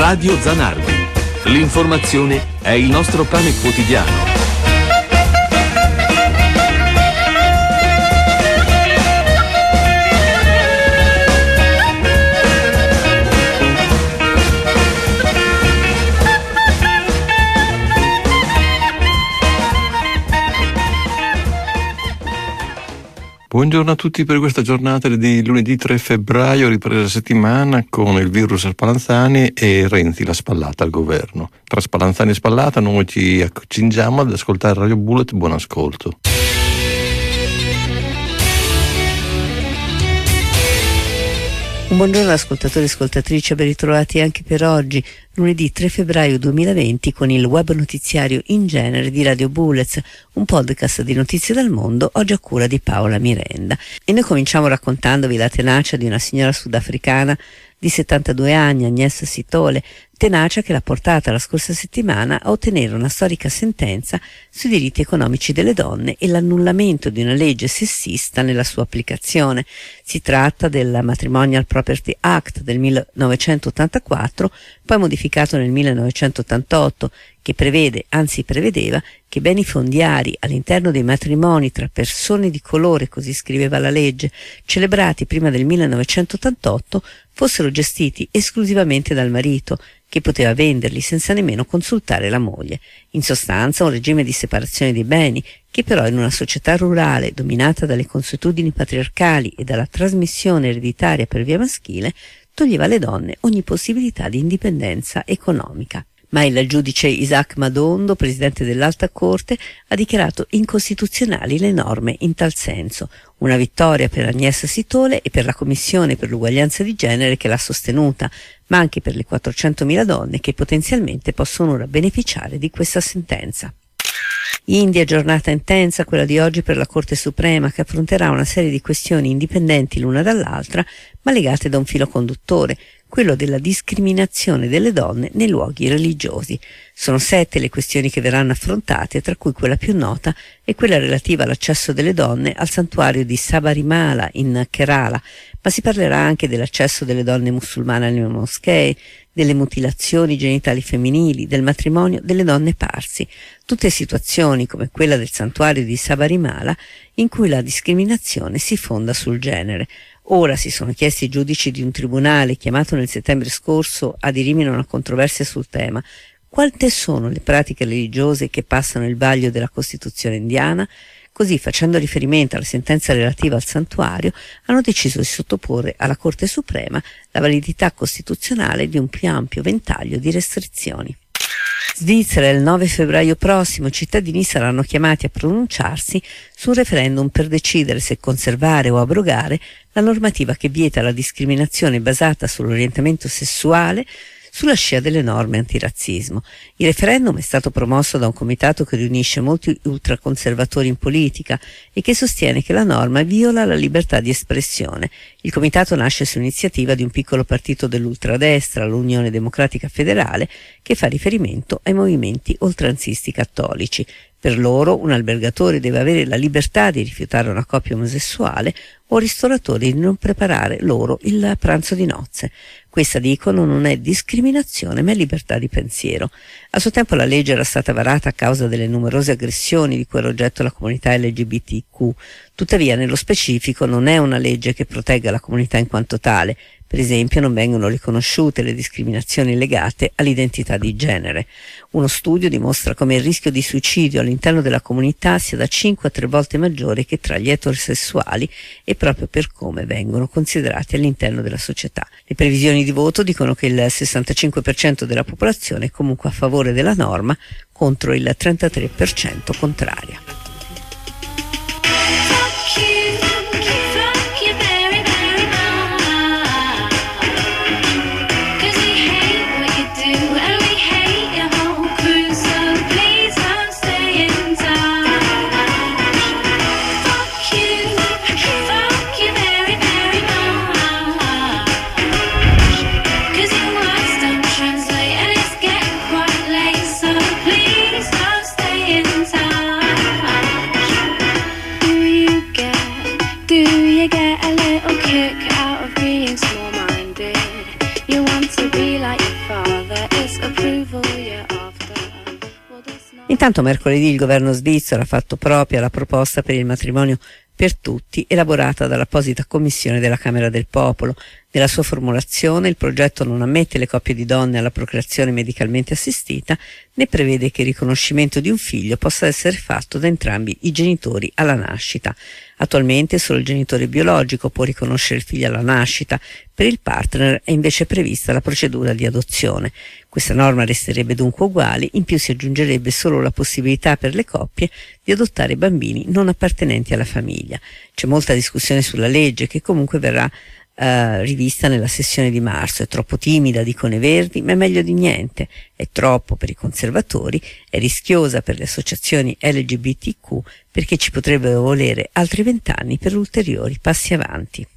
Radio Zanardi. L'informazione è il nostro pane quotidiano. Buongiorno a tutti per questa giornata di lunedì 3 febbraio, ripresa la settimana con il virus a Spallanzani e Renzi la spallata al governo. Tra Spallanzani e spallata noi ci accingiamo ad ascoltare Radio Bullet, buon ascolto. Un buongiorno ascoltatori e ascoltatrici, ben ritrovati anche per oggi, lunedì 3 febbraio 2020, con il web notiziario In Genere di Radio Bullets, un podcast di notizie dal mondo, oggi a cura di Paola Mirenda. E noi cominciamo raccontandovi la tenacia di una signora sudafricana di 72 anni, Agnes Sitole, tenacia che l'ha portata la scorsa settimana a ottenere una storica sentenza sui diritti economici delle donne e l'annullamento di una legge sessista nella sua applicazione. Si tratta del Matrimonial Property Act del 1984, poi modificato nel 1988, che prevedeva che beni fondiari all'interno dei matrimoni tra persone di colore, così scriveva la legge, celebrati prima del 1988, fossero gestiti esclusivamente dal marito, che poteva venderli senza nemmeno consultare la moglie. In sostanza un regime di separazione dei beni che però in una società rurale dominata dalle consuetudini patriarcali e dalla trasmissione ereditaria per via maschile toglieva alle donne ogni possibilità di indipendenza economica. Ma il giudice Isaac Madondo, presidente dell'Alta Corte, ha dichiarato incostituzionali le norme in tal senso. Una vittoria per Agnes Sitole e per la Commissione per l'uguaglianza di genere che l'ha sostenuta, ma anche per le 400.000 donne che potenzialmente possono ora beneficiare di questa sentenza. India, giornata intensa quella di oggi per la Corte Suprema, che affronterà una serie di questioni indipendenti l'una dall'altra, ma legate da un filo conduttore, quello della discriminazione delle donne nei luoghi religiosi. Sono 7 le questioni che verranno affrontate, tra cui quella più nota è quella relativa all'accesso delle donne al santuario di Sabarimala in Kerala, ma si parlerà anche dell'accesso delle donne musulmane alle moschee, delle mutilazioni genitali femminili, del matrimonio delle donne parsi, tutte situazioni come quella del santuario di Sabarimala in cui la discriminazione si fonda sul genere. Ora si sono chiesti i giudici di un tribunale chiamato nel settembre scorso a dirimere una controversia sul tema: quante sono le pratiche religiose che passano il vaglio della Costituzione indiana? Così, facendo riferimento alla sentenza relativa al santuario, hanno deciso di sottoporre alla Corte Suprema la validità costituzionale di un più ampio ventaglio di restrizioni. Svizzera, il 9 febbraio prossimo, i cittadini saranno chiamati a pronunciarsi su un referendum per decidere se conservare o abrogare la normativa che vieta la discriminazione basata sull'orientamento sessuale sulla scia delle norme antirazzismo. Il referendum è stato promosso da un comitato che riunisce molti ultraconservatori in politica e che sostiene che la norma viola la libertà di espressione. Il comitato nasce su iniziativa di un piccolo partito dell'ultradestra, l'Unione Democratica Federale, che fa riferimento ai movimenti oltranzisti cattolici. Per loro un albergatore deve avere la libertà di rifiutare una coppia omosessuale o ristoratori di non preparare loro il pranzo di nozze. Questa, dicono, non è discriminazione ma è libertà di pensiero. A suo tempo la legge era stata varata a causa delle numerose aggressioni di cui era oggetto la comunità LGBTQ. Tuttavia, nello specifico, non è una legge che protegga la comunità in quanto tale. Per esempio, non vengono riconosciute le discriminazioni legate all'identità di genere. Uno studio dimostra come il rischio di suicidio all'interno della comunità sia da 5 a 3 volte maggiore che tra gli eterosessuali, e proprio per come vengono considerati all'interno della società. Le previsioni di voto dicono che il 65% della popolazione è comunque a favore della norma, contro il 33% contraria. Please don't stay inside. Intanto mercoledì il governo svizzero ha fatto propria la proposta per il matrimonio per tutti, elaborata dall'apposita commissione della Camera del Popolo. Nella sua formulazione il progetto non ammette le coppie di donne alla procreazione medicalmente assistita, né prevede che il riconoscimento di un figlio possa essere fatto da entrambi i genitori alla nascita. Attualmente solo il genitore biologico può riconoscere il figlio alla nascita, per il partner è invece prevista la procedura di adozione. Questa norma resterebbe dunque uguale, in più si aggiungerebbe solo la possibilità per le coppie di adottare bambini non appartenenti alla famiglia. C'è molta discussione sulla legge che comunque verrà rivista nella sessione di marzo. È troppo timida, dicono i Verdi, ma è meglio di niente. È troppo per i conservatori, è rischiosa per le associazioni LGBTQ, perché ci potrebbero volere altri 20 anni per ulteriori passi avanti.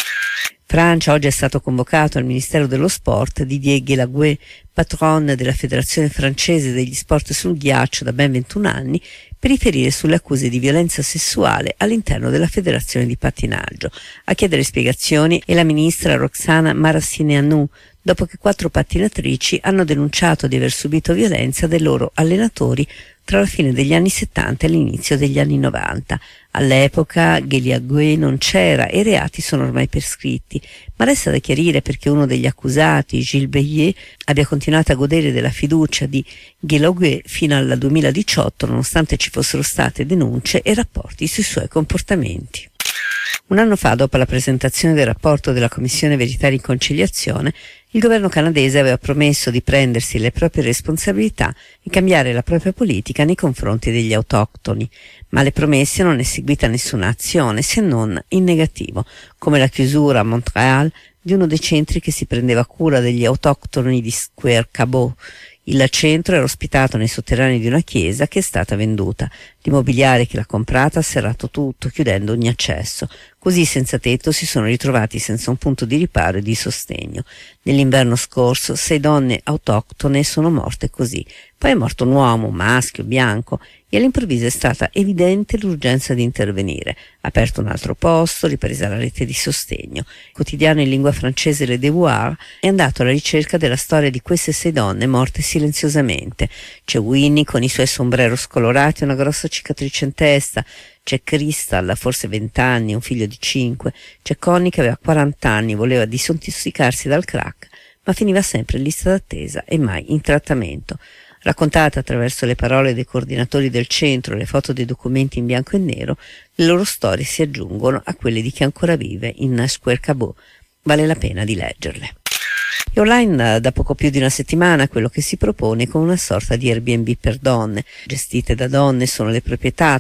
Francia, oggi è stato convocato al Ministero dello Sport Didier Guélaguet, patron della Federazione francese degli sport sul ghiaccio da ben 21 anni, per riferire sulle accuse di violenza sessuale all'interno della Federazione di Pattinaggio. A chiedere spiegazioni è la ministra Roxana Maracineanu, dopo che 4 pattinatrici hanno denunciato di aver subito violenza dai loro allenatori tra la fine degli anni 70 e l'inizio degli anni 90. All'epoca Guélaguet non c'era e i reati sono ormai prescritti, ma resta da chiarire perché uno degli accusati, Gilles Beillet, abbia continuato a godere della fiducia di Guélaguet fino al 2018, nonostante ci fossero state denunce e rapporti sui suoi comportamenti. Un anno fa, dopo la presentazione del rapporto della Commissione Verità e Riconciliazione, il governo canadese aveva promesso di prendersi le proprie responsabilità e cambiare la propria politica nei confronti degli autoctoni, ma alle promesse non è seguita nessuna azione, se non in negativo, come la chiusura a Montréal di uno dei centri che si prendeva cura degli autoctoni di Square Cabot. Il centro era ospitato nei sotterranei di una chiesa che è stata venduta. L'immobiliare che l'ha comprata ha serrato tutto, chiudendo ogni accesso. Così i senza tetto si sono ritrovati senza un punto di riparo e di sostegno. Nell'inverno scorso 6 donne autoctone sono morte così. Poi è morto un uomo, maschio, bianco, e all'improvviso è stata evidente l'urgenza di intervenire. Aperto un altro posto, ripresa la rete di sostegno. Il quotidiano in lingua francese Le Devoir è andato alla ricerca della storia di queste 6 donne morte silenziosamente. C'è Winnie con i suoi sombreros colorati e una grossa cicatrice in testa. C'è Crystal, forse 20 anni, un figlio di 5. C'è Connie che aveva 40 anni, voleva disintossicarsi dal crack, ma finiva sempre in lista d'attesa e mai in trattamento. Raccontate attraverso le parole dei coordinatori del centro e le foto dei documenti in bianco e nero, le loro storie si aggiungono a quelle di chi ancora vive in Square Cabot. Vale la pena di leggerle. E online da poco più di una settimana quello che si propone con una sorta di Airbnb per donne. Gestite da donne sono le proprietà,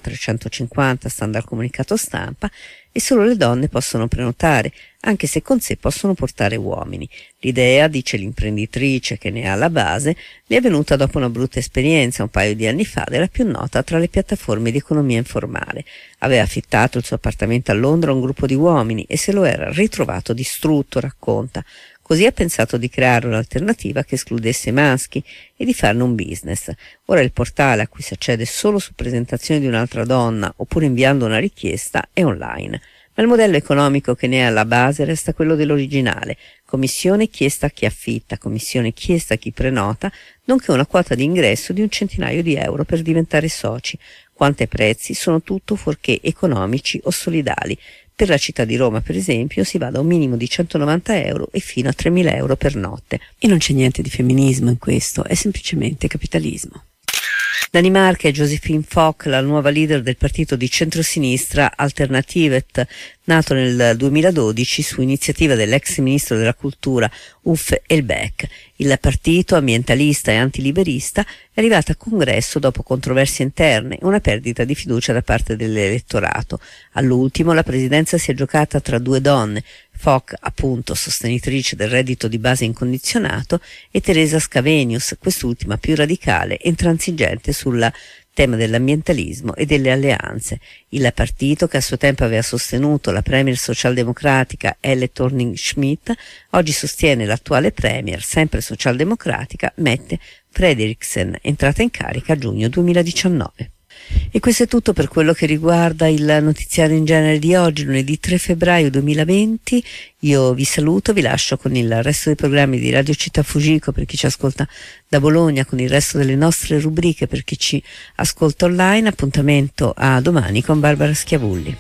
350 stando al comunicato stampa, e solo le donne possono prenotare, anche se con sé possono portare uomini. L'idea, dice l'imprenditrice che ne ha alla base, le è venuta dopo una brutta esperienza un paio di anni fa della più nota tra le piattaforme di economia informale. Aveva affittato il suo appartamento a Londra a un gruppo di uomini e se lo era ritrovato distrutto, racconta. Così ha pensato di creare un'alternativa che escludesse i maschi e di farne un business. Ora il portale, a cui si accede solo su presentazione di un'altra donna oppure inviando una richiesta, è online. Ma il modello economico che ne è alla base resta quello dell'originale: commissione chiesta a chi affitta, commissione chiesta a chi prenota, nonché una quota di ingresso di €100.000 per diventare soci. Quanto ai prezzi, sono tutto fuorché economici o solidali. Per la città di Roma, per esempio, si va da un minimo di €190 e fino a €3.000 per notte. E non c'è niente di femminismo in questo, è semplicemente capitalismo. Danimarca è Josephine Fock, la nuova leader del partito di centrosinistra Alternativet, nato nel 2012 su iniziativa dell'ex ministro della cultura Uffe Elbæk. Il partito ambientalista e antiliberista è arrivato a congresso dopo controversie interne e una perdita di fiducia da parte dell'elettorato. All'ultimo la presidenza si è giocata tra 2 donne, Fock, appunto sostenitrice del reddito di base incondizionato, e Teresa Scavenius, quest'ultima più radicale e intransigente sul tema dell'ambientalismo e delle alleanze. Il partito, che a suo tempo aveva sostenuto la premier socialdemocratica Elle Thorning-Schmidt, oggi sostiene l'attuale premier, sempre socialdemocratica, Mette Frederiksen, entrata in carica a giugno 2019. E questo è tutto per quello che riguarda il notiziario in genere di oggi, lunedì 3 febbraio 2020. Io vi saluto, vi lascio con il resto dei programmi di Radio Città Fujiko per chi ci ascolta da Bologna, con il resto delle nostre rubriche per chi ci ascolta online. Appuntamento a domani con Barbara Schiavulli.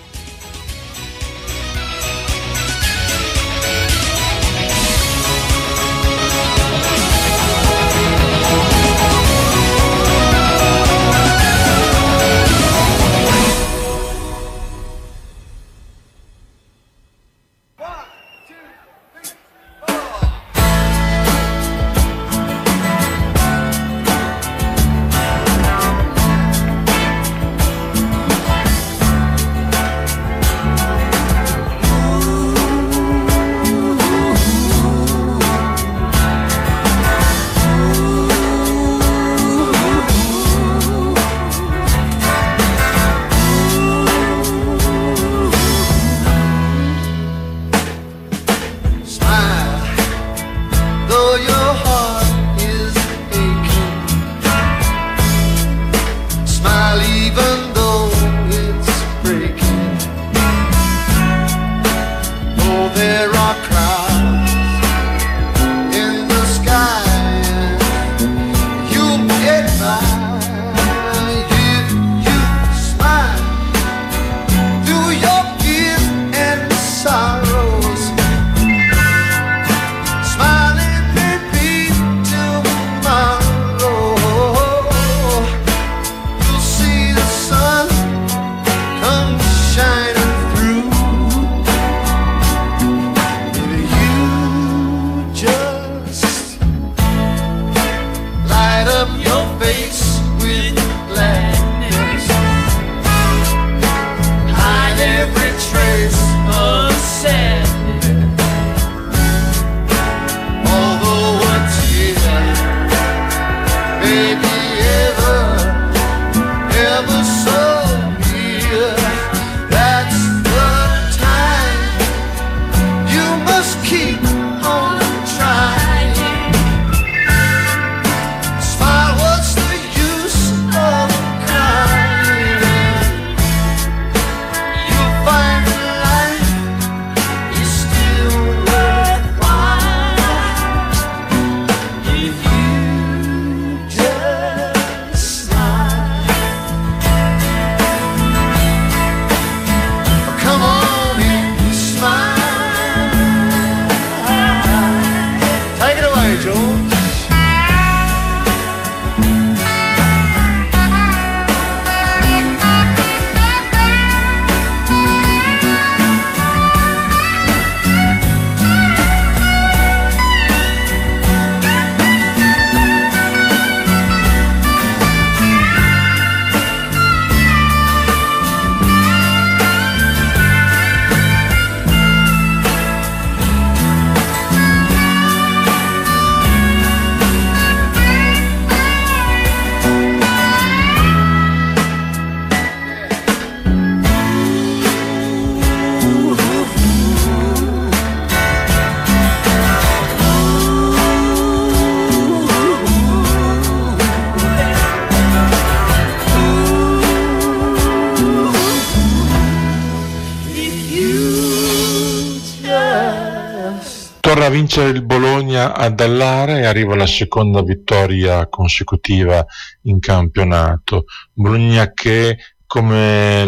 Torna a vincere il Bologna ad Allara e arriva la seconda vittoria consecutiva in campionato. Bologna che, come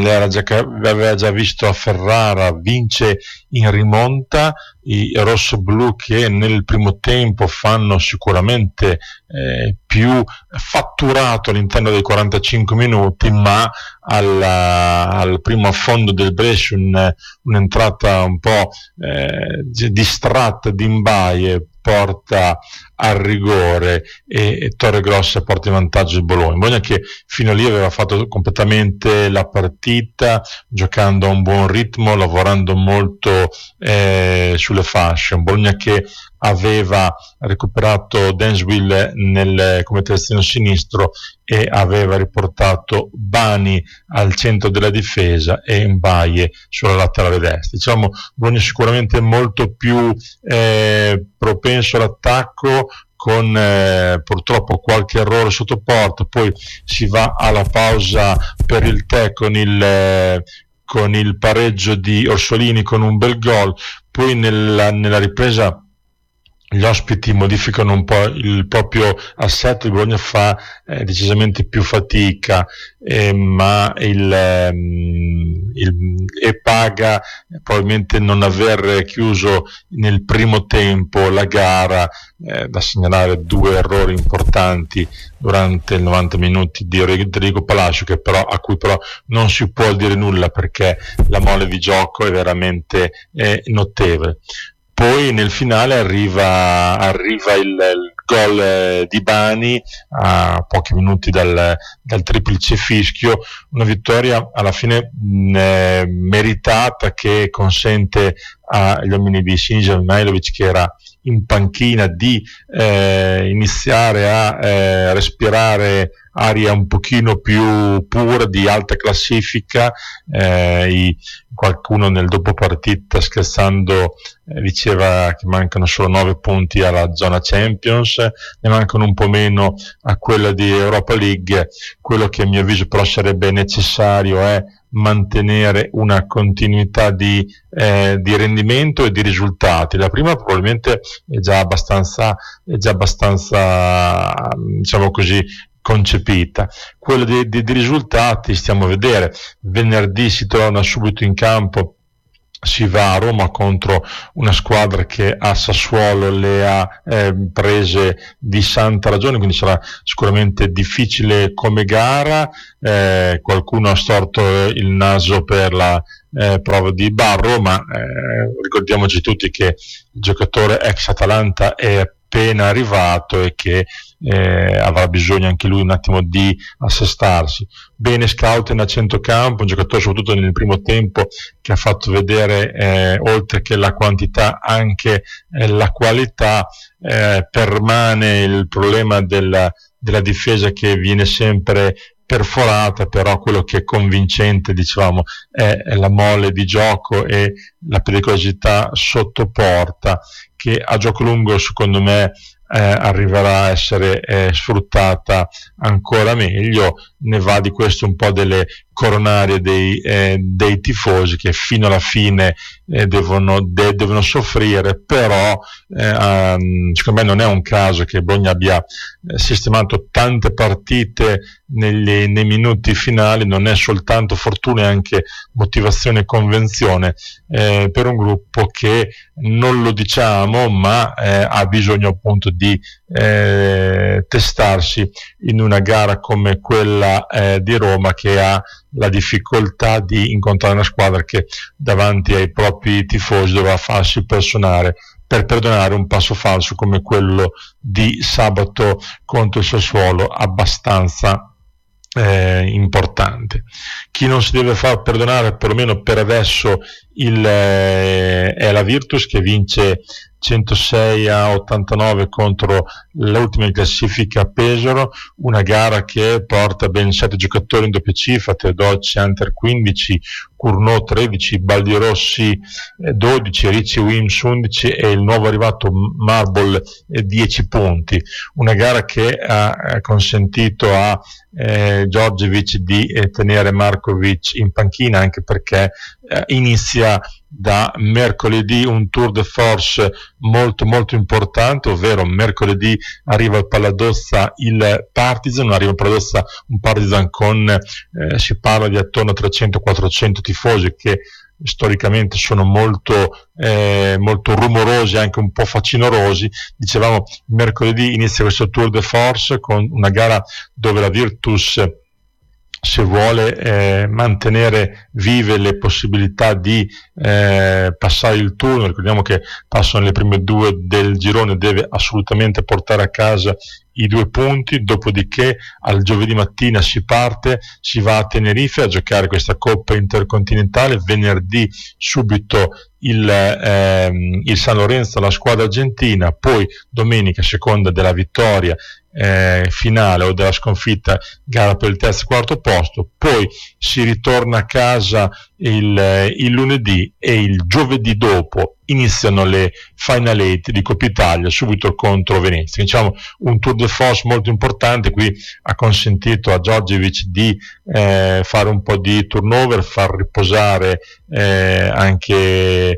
aveva già visto a Ferrara, vince in rimonta. I rossoblù che nel primo tempo fanno sicuramente più fatturato all'interno dei 45 minuti, ma al primo affondo del Brescia un'entrata un po' distratta di Mbaye porta al rigore e Torregrossa porta in vantaggio il Bologna. Bologna che fino a lì aveva fatto completamente la partita, giocando a un buon ritmo, lavorando molto sulle fasce. Un Bologna che aveva recuperato Denswil come terzino sinistro e aveva riportato Bani al centro della difesa e Mbaye sulla laterale destra. Diciamo, Bologna sicuramente molto più propenso all'attacco, con purtroppo qualche errore sotto porta, poi si va alla pausa per il tè con il pareggio di Orsolini con un bel gol, poi nella ripresa gli ospiti modificano un po' il proprio assetto, il Bologna fa decisamente più fatica, ma e paga probabilmente non aver chiuso nel primo tempo la gara, da segnalare 2 errori importanti durante i 90 minuti di Rodrigo Palacio, a cui però non si può dire nulla perché la mole di gioco è veramente notevole. Poi nel finale arriva il gol di Bani a pochi minuti dal triplice fischio, una vittoria alla fine meritata, che consente agli uomini di Sinisa Mihajlovic, che era in panchina, di iniziare a respirare aria un pochino più pura, di alta classifica. Qualcuno nel dopo partita, scherzando, diceva che mancano solo 9 punti alla zona Champions, ne mancano un po' meno a quella di Europa League. Quello che a mio avviso però sarebbe necessario è mantenere una continuità di rendimento e di risultati. La prima probabilmente è già abbastanza diciamo così concepita. Quello di risultati stiamo a vedere. Venerdì si torna subito in campo, si va a Roma contro una squadra che a Sassuolo le ha prese di santa ragione, quindi sarà sicuramente difficile come gara. Qualcuno ha storto il naso per la prova di Barro, ma ricordiamoci tutti che il giocatore ex Atalanta è appena arrivato e che avrà bisogno anche lui un attimo di assestarsi. Bene Schouten a centrocampo, un giocatore soprattutto nel primo tempo che ha fatto vedere oltre che la quantità anche la qualità. Permane il problema della difesa che viene sempre perforata, però quello che è convincente, dicevamo, è la mole di gioco e la pericolosità sotto porta, che a gioco lungo secondo me arriverà a essere sfruttata ancora meglio. Ne va di questo un po' delle coronarie dei tifosi, che fino alla fine devono soffrire, però secondo me non è un caso che Bologna abbia sistemato tante partite nei minuti finali. Non è soltanto fortuna, è anche motivazione e convenzione per un gruppo che, non lo diciamo, ma ha bisogno appunto di testarsi in una gara come quella di Roma, che ha la difficoltà di incontrare una squadra che davanti ai propri tifosi dovrà farsi personare per perdonare un passo falso come quello di sabato contro il Sassuolo, abbastanza importante. Chi non si deve far perdonare, perlomeno per adesso, è la Virtus, che vince 106-89 contro l'ultima in classifica Pesaro, una gara che porta ben 7 giocatori in doppia cifra: Teodossi, Hunter 15, Cournot 13, Baldirossi 12, Ricci Wims 11 e il nuovo arrivato Marble 10 punti. Una gara che ha consentito a Djordjevic di tenere Markovic in panchina, anche perché inizia da mercoledì un tour de force molto molto importante, ovvero mercoledì arriva al Paladozza il Partizan, un Partizan con si parla di attorno a 300-400 tifosi, che storicamente sono molto rumorosi, anche un po' facinorosi. Dicevamo, mercoledì inizia questo tour de force con una gara dove la Virtus, se vuole mantenere vive le possibilità di passare il turno, ricordiamo che passano le prime 2 del girone, deve assolutamente portare a casa i 2 punti, dopodiché al giovedì mattina si parte, si va a Tenerife a giocare questa Coppa Intercontinentale. Venerdì subito il San Lorenzo, la squadra argentina, poi domenica, a seconda della vittoria finale o della sconfitta, gara per il terzo e quarto posto. Poi si ritorna a casa il lunedì, e il giovedì dopo iniziano le Final 8 di Coppa Italia subito contro Venezia. Diciamo un tour de force molto importante, qui ha consentito a Djordjevic di fare un po' di turnover, far riposare anche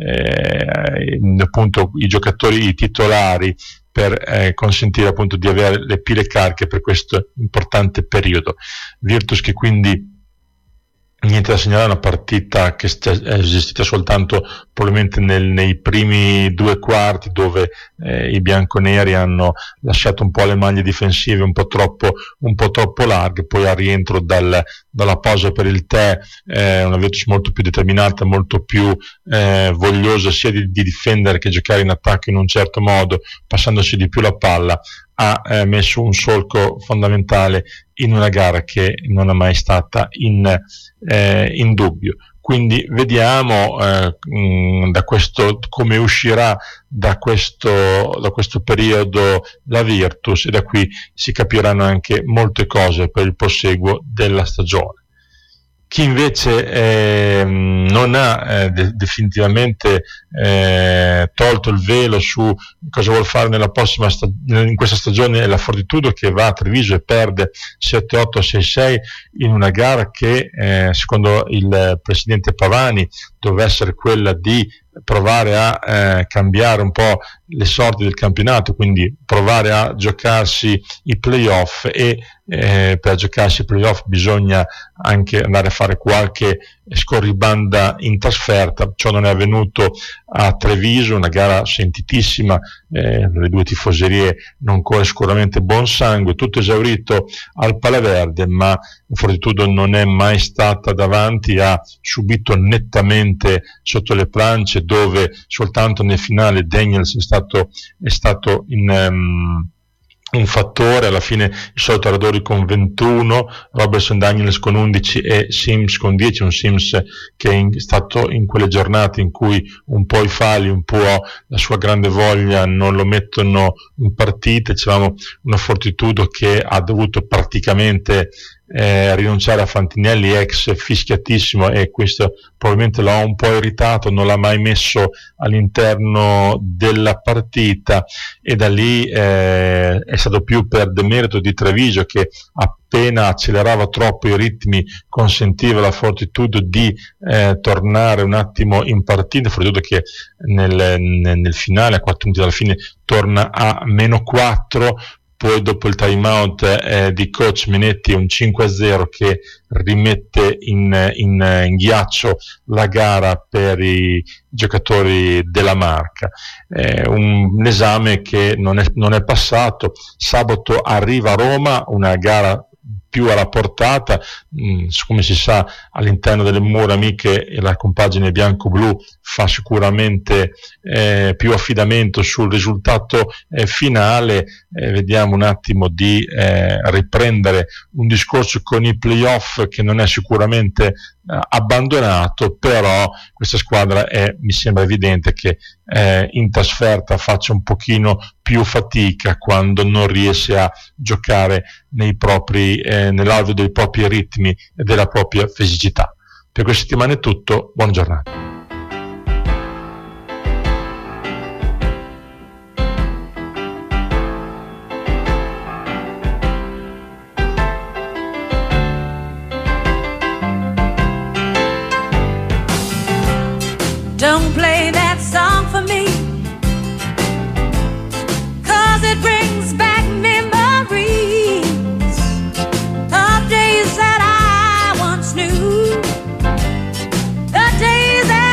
appunto i giocatori, i titolari, per consentire appunto di avere le pile cariche per questo importante periodo. Virtus che quindi niente da segnalare, una partita che è esistita soltanto probabilmente nei primi 2 quarti, dove i bianconeri hanno lasciato un po' le maglie difensive un po' troppo larghe. Poi al rientro dalla pausa per il tè, una Virtus molto più determinata, molto più vogliosa sia di difendere che giocare in attacco in un certo modo, passandosi di più la palla, ha messo un solco fondamentale in una gara che non è mai stata in dubbio. Quindi vediamo da questo come uscirà da questo periodo la Virtus, e da qui si capiranno anche molte cose per il proseguo della stagione. Chi invece non ha definitivamente tolto il velo su cosa vuol fare in questa stagione è la Fortitudo, che va a Treviso e perde 7-8, 6-6 in una gara che secondo il presidente Pavani doveva essere quella di provare a cambiare un po' le sorti del campionato, quindi provare a giocarsi i playoff, e per giocarsi i playoff bisogna anche andare a fare qualche scorribanda in trasferta. Ciò non è avvenuto a Treviso, una gara sentitissima, le due tifoserie non corre sicuramente buon sangue, tutto esaurito al Palaverde, ma Fortitudo non è mai stata davanti, ha subito nettamente sotto le planche, dove soltanto nel finale Daniels è stato un fattore. Alla fine il solito Radori con 21, Robertson Daniels con 11 e Sims con 10, un Sims che è stato in quelle giornate in cui un po' i falli, un po' la sua grande voglia non lo mettono in partita. C'avevamo una Fortitudo che ha dovuto praticamente rinunciare a Fantinelli, ex fischiatissimo, e questo probabilmente l'ha un po' irritato, non l'ha mai messo all'interno della partita, e da lì è stato più per demerito di Treviso, che appena accelerava troppo i ritmi consentiva alla Fortitudo di tornare un attimo in partita. Fortitudo che nel finale, a 4 minuti dalla fine, torna a -4. Poi dopo il time out di coach Menetti, un 5-0 che rimette in ghiaccio la gara per i giocatori della Marca. Un esame che non è passato. Sabato arriva a Roma, una gara più alla portata, come si sa all'interno delle mura amiche la compagine bianco-blu fa sicuramente più affidamento sul risultato finale. Vediamo un attimo di riprendere un discorso con i playoff che non è sicuramente abbandonato, però questa squadra mi sembra evidente che in trasferta faccia un pochino più fatica quando non riesce a giocare nell'alveo dei propri ritmi e della propria fisicità. Per questa settimana è tutto, buona giornata. Don't play that song for me, 'cause it brings back memories of days that I once knew, the days that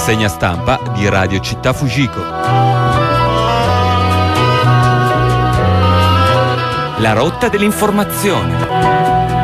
rassegna stampa di Radio Città Fujiko. La rotta dell'informazione.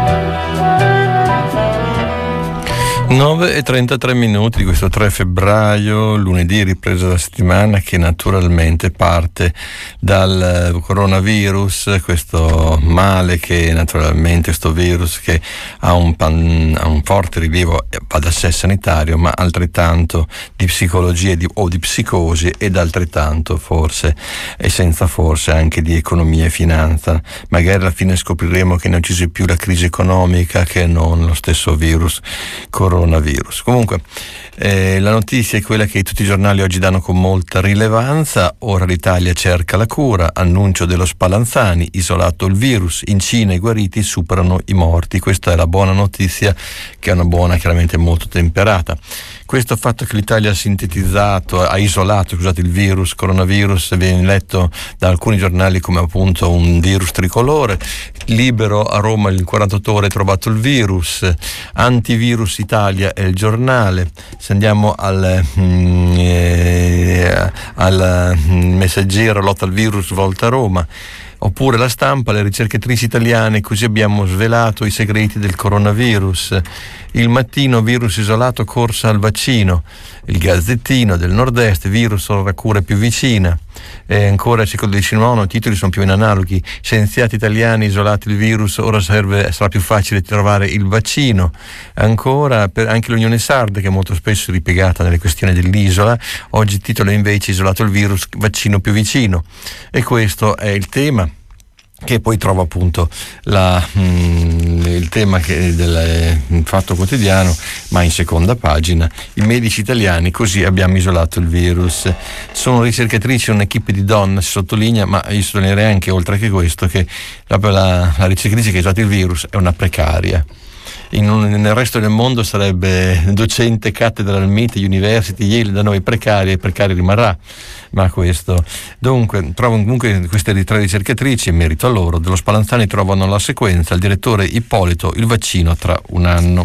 9:33 di questo 3 febbraio, lunedì, ripresa la settimana che naturalmente parte dal coronavirus, questo male che naturalmente, questo virus che ha un forte rilievo, va da sé sanitario, ma altrettanto di psicologia o di psicosi, ed altrettanto forse e senza forse anche di economia e finanza. Magari alla fine scopriremo che non ci sia più la crisi economica che non lo stesso virus coronavirus. Comunque la notizia è quella che tutti i giornali oggi danno con molta rilevanza. Ora l'Italia cerca la cura, annuncio dello Spallanzani, isolato il virus, in Cina i guariti superano i morti. Questa è la buona notizia, che è una buona, chiaramente molto temperata. Questo fatto che l'Italia ha isolato il virus, coronavirus, viene letto da alcuni giornali come appunto un virus tricolore. Libero, a Roma in 48 ore è trovato il virus. Antivirus Italia è il giornale. Se andiamo al Messaggero, lotta al virus, volta a Roma. Oppure La Stampa, le ricercatrici italiane, così abbiamo svelato i segreti del coronavirus. Il Mattino, virus isolato, corsa al vaccino. Il Gazzettino del Nord-Est, virus, ora cura più vicina. E ancora il secolo XIX, i titoli sono più o meno analoghi. Scienziati italiani, isolati il virus, ora sarà più facile trovare il vaccino. Ancora anche l'Unione Sarda, che è molto spesso ripiegata nelle questioni dell'isola, oggi titola invece isolato il virus, vaccino più vicino. E questo è il tema, che poi trova appunto il tema del Fatto Quotidiano, ma in seconda pagina. I medici italiani, così abbiamo isolato il virus. Sono ricercatrici, un'equipe di donne, si sottolinea, ma io sottolineerei anche, oltre che questo, che la ricercatrice che ha isolato il virus è una precaria. Nel resto del mondo sarebbe docente, cattedra al MIT, University, Yale, da noi precaria, e precaria rimarrà. Ma questo, dunque, trovano comunque queste 3 ricercatrici, in merito a loro, dello Spallanzani trovano la sequenza, il direttore Ippolito, il vaccino tra un anno.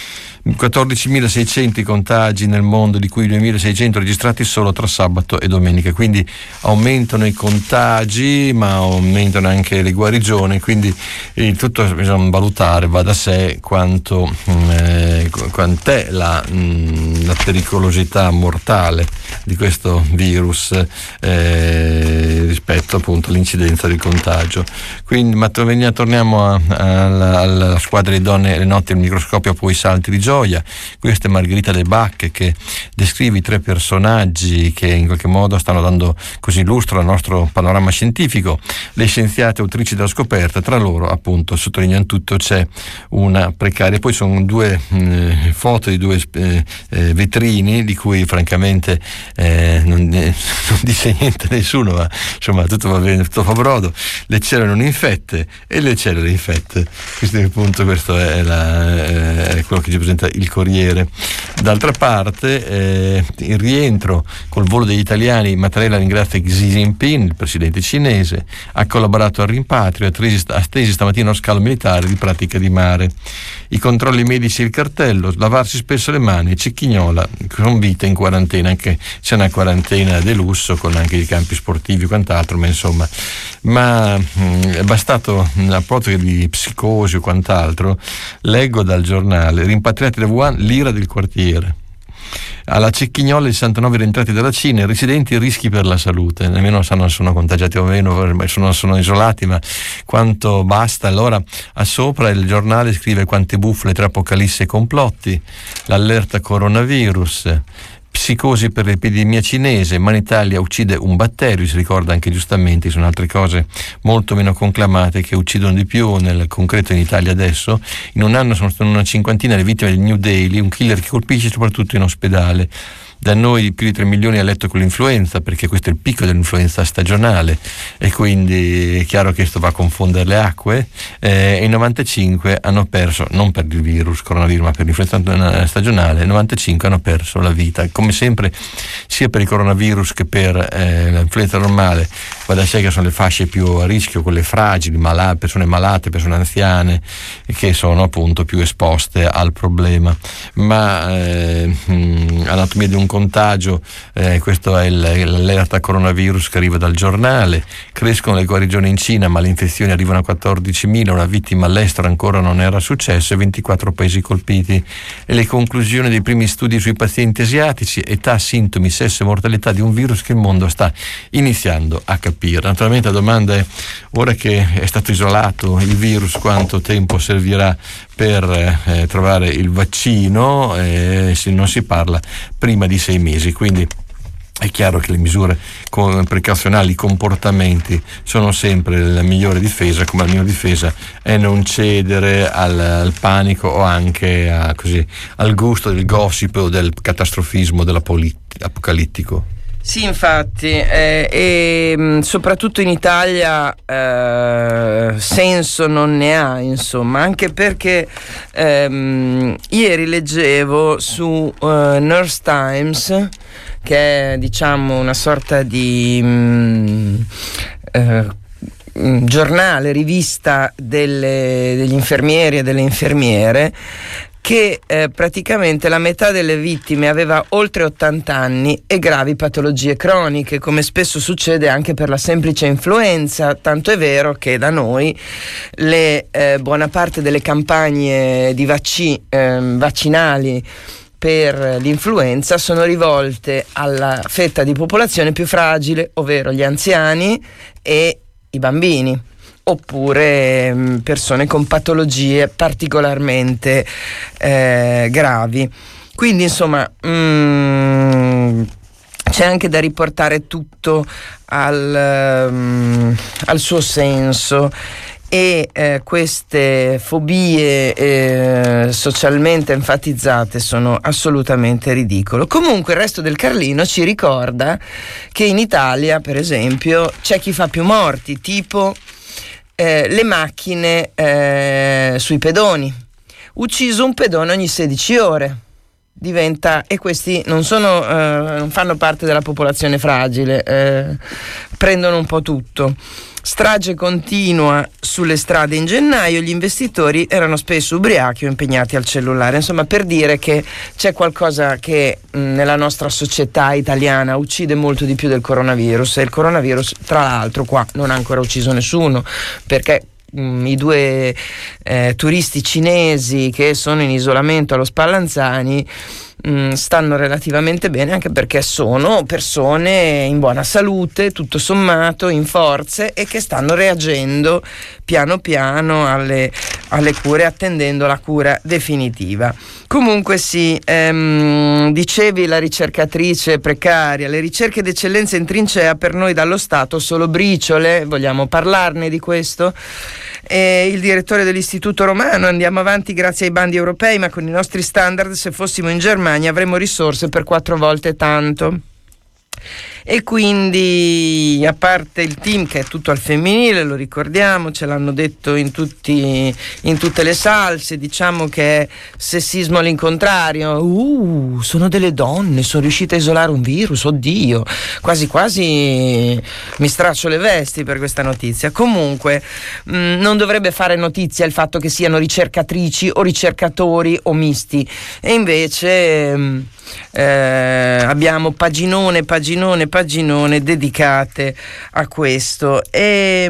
14.600 contagi nel mondo, di cui 2.600 registrati solo tra sabato e domenica, quindi aumentano i contagi ma aumentano anche le guarigioni, quindi il tutto bisogna valutare, va da sé quant'è la pericolosità mortale di questo virus rispetto appunto all'incidenza del contagio. Quindi, ma torniamo alla squadra di donne, le notti al microscopio, poi i salti di gioia. Questa è Margherita De Bacche, che descrive i 3 personaggi che in qualche modo stanno dando così lustro al nostro panorama scientifico. Le scienziate autrici della scoperta, tra loro appunto sottolineano tutto, c'è una precaria. Poi sono 2 foto di 2 vetrini, di cui francamente non dice niente nessuno, ma insomma tutto va bene, tutto fa brodo. Le cellule non infette e le cellule infette. Questo è quello che ci presenta il Corriere. D'altra parte il rientro col volo degli italiani, Mattarella ringrazia Xi Jinping, il presidente cinese, ha collaborato al rimpatrio, ha stesi stamattina uno scalo militare di pratica di mare. I controlli medici e il cartello, lavarsi spesso le mani, Cecchignola con vita in quarantena, anche c'è una quarantena de lusso con anche i campi sportivi e quant'altro, ma insomma, è bastato a proposito di psicosi o quant'altro, leggo dal giornale, rimpatriati da Wuhan, l'ira del quartiere. Alla Cecchignola i 69 rientrati dalla Cina, i residenti, rischi per la salute, nemmeno sanno se sono contagiati o meno, sono isolati, ma quanto basta. Allora a sopra il giornale scrive quante bufale tra apocalisse e complotti, l'allerta coronavirus, psicosi per l'epidemia cinese, ma in Italia uccide un batterio, si ricorda anche giustamente, ci sono altre cose molto meno conclamate che uccidono di più nel concreto in Italia adesso. In un anno sono una cinquantina le vittime del New Daily, un killer che colpisce soprattutto in ospedale. Da noi più di 3 milioni a letto con l'influenza, perché questo è il picco dell'influenza stagionale e quindi è chiaro che questo va a confondere le acque, e i 95 hanno perso, non per il virus coronavirus ma per l'influenza stagionale, 95 hanno perso la vita. Come sempre, sia per il coronavirus che per l'influenza normale, va da sé che sono le fasce più a rischio, quelle fragili, persone malate, persone anziane, che sono appunto più esposte al problema. Ma anatomia di un contagio, questo è l'allerta coronavirus che arriva dal giornale. Crescono le guarigioni in Cina, ma le infezioni arrivano a 14.000, una vittima all'estero ancora non era successo, e 24 paesi colpiti. E le conclusioni dei primi studi sui pazienti asiatici: età, sintomi, sesso e mortalità di un virus che il mondo sta iniziando a capire. Naturalmente la domanda è: ora che è stato isolato il virus, quanto tempo servirà per trovare il vaccino? Se non si parla prima di 6 mesi, quindi è chiaro che le misure precauzionali, i comportamenti sono sempre la migliore difesa, come la migliore difesa è non cedere al panico o anche al gusto del gossip o del catastrofismo apocalittico. Sì, infatti, e soprattutto in Italia senso non ne ha, insomma, anche perché ieri leggevo su Nurse Times, che è, diciamo, una sorta di giornale, rivista degli infermieri e delle infermiere, che praticamente la metà delle vittime aveva oltre 80 anni e gravi patologie croniche, come spesso succede anche per la semplice influenza, tanto è vero che da noi buona parte delle campagne di vaccinali per l'influenza sono rivolte alla fetta di popolazione più fragile, ovvero gli anziani e i bambini, oppure persone con patologie particolarmente gravi. Quindi insomma c'è anche da riportare tutto al suo senso, e queste fobie socialmente enfatizzate sono assolutamente ridicole. Comunque il resto del Carlino ci ricorda che in Italia, per esempio, c'è chi fa più morti, tipo le macchine sui pedoni. Ucciso un pedone ogni 16 ore. E questi non fanno parte della popolazione fragile, prendono un po' tutto. Strage continua sulle strade in gennaio, gli investitori erano spesso ubriachi o impegnati al cellulare. Insomma, per dire che c'è qualcosa che nella nostra società italiana uccide molto di più del coronavirus, e il coronavirus, tra l'altro, qua non ha ancora ucciso nessuno, perché i 2 turisti cinesi che sono in isolamento allo Spallanzani stanno relativamente bene, anche perché sono persone in buona salute, tutto sommato, in forze, e che stanno reagendo piano piano alle cure, attendendo la cura definitiva. Comunque sì, dicevi la ricercatrice precaria, le ricerche d'eccellenza in trincea per noi dallo Stato solo briciole, vogliamo parlarne di questo? Il direttore dell'Istituto Romano: andiamo avanti grazie ai bandi europei, ma con i nostri standard, se fossimo in Germania avremmo risorse per 4 volte tanto. E quindi, a parte il team che è tutto al femminile, lo ricordiamo, ce l'hanno detto in tutte le salse, diciamo che è sessismo all'incontrario. Sono delle donne, sono riuscite a isolare un virus, oddio, quasi quasi mi straccio le vesti per questa notizia. Comunque non dovrebbe fare notizia il fatto che siano ricercatrici o ricercatori o misti, e invece abbiamo paginone dedicate a questo. E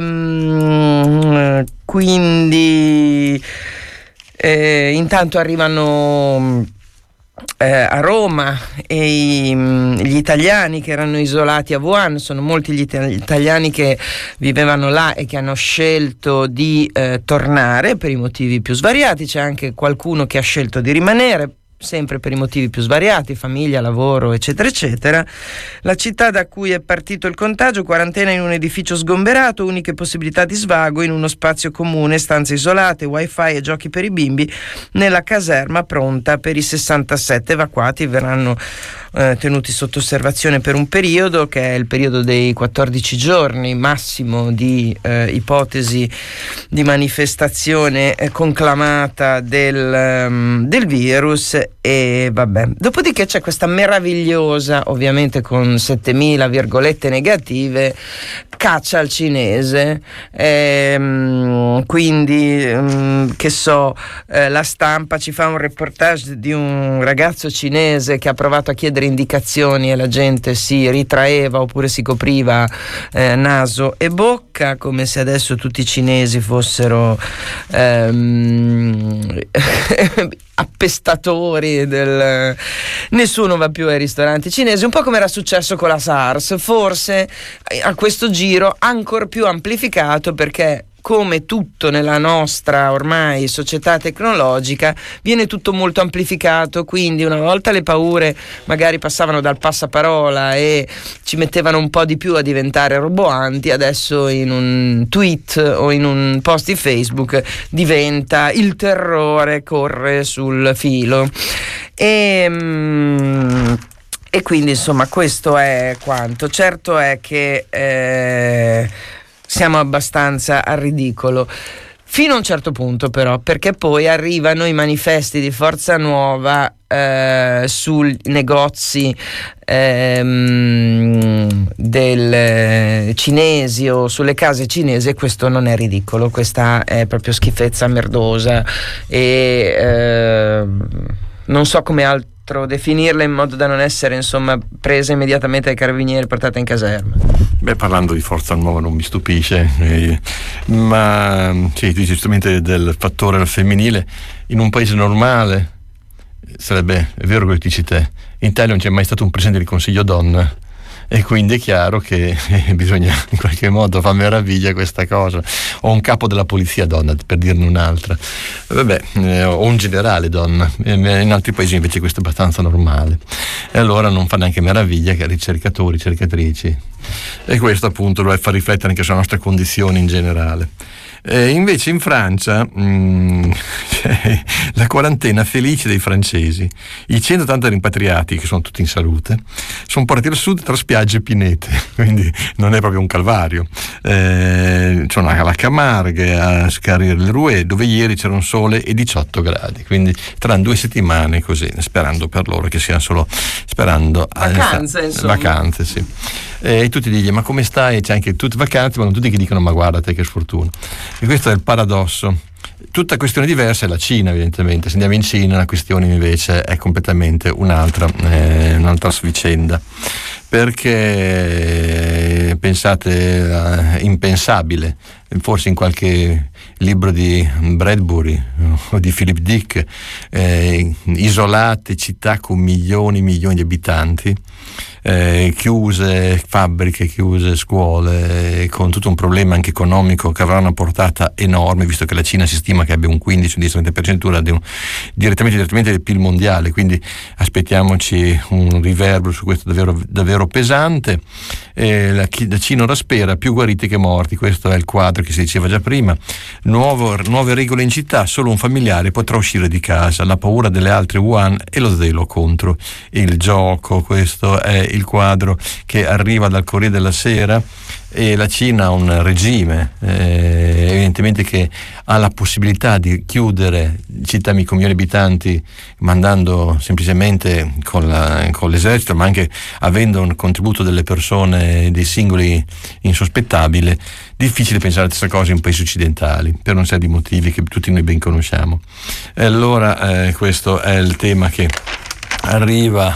quindi intanto arrivano a Roma gli italiani che erano isolati a Wuhan. Sono molti gli italiani che vivevano là e che hanno scelto di tornare per i motivi più svariati. C'è anche qualcuno che ha scelto di rimanere, sempre per i motivi più svariati, famiglia, lavoro, eccetera eccetera. La città da cui è partito il contagio: quarantena in un edificio sgomberato, uniche possibilità di svago in uno spazio comune, stanze isolate, wifi e giochi per i bimbi nella caserma pronta per i 67 evacuati. Verranno tenuti sotto osservazione per un periodo, che è il periodo dei 14 giorni massimo di ipotesi di manifestazione conclamata del virus, e vabbè. Dopodiché c'è questa meravigliosa, ovviamente con 7000 virgolette negative, caccia al cinese, quindi che so, la stampa ci fa un reportage di un ragazzo cinese che ha provato a chiedere indicazioni e la gente si ritraeva oppure si copriva naso e bocca, come se adesso tutti i cinesi fossero appestatori nessuno va più ai ristoranti cinesi, un po' come era successo con la SARS, forse a questo giro ancor più amplificato, perché come tutto nella nostra ormai società tecnologica viene tutto molto amplificato, quindi una volta le paure magari passavano dal passaparola e ci mettevano un po' di più a diventare roboanti, adesso in un tweet o in un post di Facebook diventa il terrore, corre sul filo e quindi insomma questo è quanto. Certo è che siamo abbastanza al ridicolo fino a un certo punto, però, perché poi arrivano i manifesti di Forza Nuova sui negozi del cinesi o sulle case cinesi, e questo non è ridicolo, questa è proprio schifezza merdosa e non so come altro definirla in modo da non essere insomma presa immediatamente dai carabinieri e portata in caserma. Beh, parlando di Forza Nuova non mi stupisce, ma sì, dici giustamente del fattore femminile. In un paese normale sarebbe, è vero quello che dici te, in Italia non c'è mai stato un presidente del Consiglio donna, e quindi è chiaro che bisogna in qualche modo fare meraviglia questa cosa, o un capo della polizia donna, per dirne un'altra, o un generale donna. In altri paesi invece questo è abbastanza normale, e allora non fa neanche meraviglia che ricercatori, ricercatrici, e questo appunto lo fa riflettere anche sulle nostre condizioni in generale. Invece in Francia c'è la quarantena felice dei francesi. I 180 rimpatriati, che sono tutti in salute, sono partiti al sud tra spiagge e pinete, quindi non è proprio un calvario. Sono alla Camargue, a Scarrier-le-Rouet, dove ieri c'era un sole e 18 gradi, quindi tra 2 settimane così, sperando per loro che sia solo vacanze, insomma. Vacanze, sì. E tutti dicono: ma come stai? C'è anche tutte vacanze, ma non tutti che dicono: ma guarda te che sfortuna. E questo è il paradosso. Tutta questione diversa è la Cina, evidentemente. Se andiamo in Cina la questione invece è completamente un'altra vicenda, perché pensate, impensabile, forse in qualche libro di Bradbury o di Philip Dick, isolate città con milioni e milioni di abitanti, chiuse fabbriche, chiuse scuole, con tutto un problema anche economico che avrà una portata enorme, visto che la Cina si stima che abbia un 15-10% direttamente del PIL mondiale, quindi aspettiamoci un riverbero su questo davvero pesante. La Cina ora spera più guariti che morti, questo è il quadro che si diceva già prima. Nuove regole in città, solo un familiare potrà uscire di casa, la paura delle altre Wuhan e lo zelo contro il gioco. Questo è il quadro che arriva dal Corriere della Sera, e la Cina ha un regime evidentemente che ha la possibilità di chiudere città con milioni di abitanti, mandando semplicemente con l'esercito, ma anche avendo un contributo delle persone, dei singoli insospettabili. Difficile pensare a queste cose in paesi occidentali per una serie di motivi che tutti noi ben conosciamo. E allora questo è il tema che arriva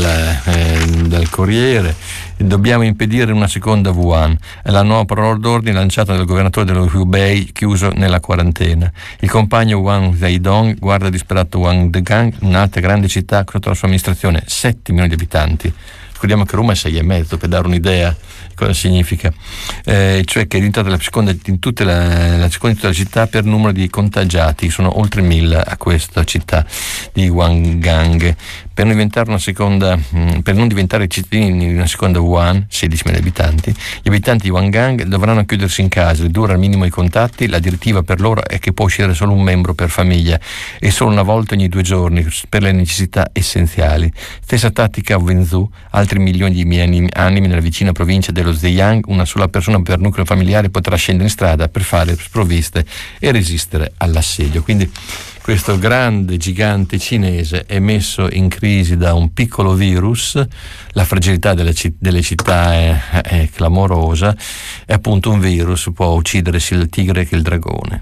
dal Corriere. Dobbiamo impedire una seconda Wuhan, è la nuova parola d'ordine lanciata dal governatore dello Hubei, chiuso nella quarantena. Il compagno Wang Zedong guarda disperato Guangdong, un'altra grande città sotto la sua amministrazione, 7 milioni di abitanti. Ricordiamo che Roma è 6,5, per dare un'idea cosa significa, cioè che è diventata la seconda in tutta la città per numero di contagiati, sono oltre 1000 a questa città di Guangdong. Per non diventare cittadini di una seconda Wuhan, 16.000 abitanti, gli abitanti di Guangdong dovranno chiudersi in casa, ridurre al minimo i contatti. La direttiva per loro è che può uscire solo un membro per famiglia e solo una volta ogni 2 giorni per le necessità essenziali. Stessa tattica a Wenzhou, altri milioni di animi nella vicina provincia dello Zhejiang, una sola persona per nucleo familiare potrà scendere in strada per fare sprovviste e resistere all'assedio. Quindi questo grande gigante cinese è messo in crisi da un piccolo virus, la fragilità delle città è clamorosa, e appunto un virus può uccidere sia il tigre che il dragone.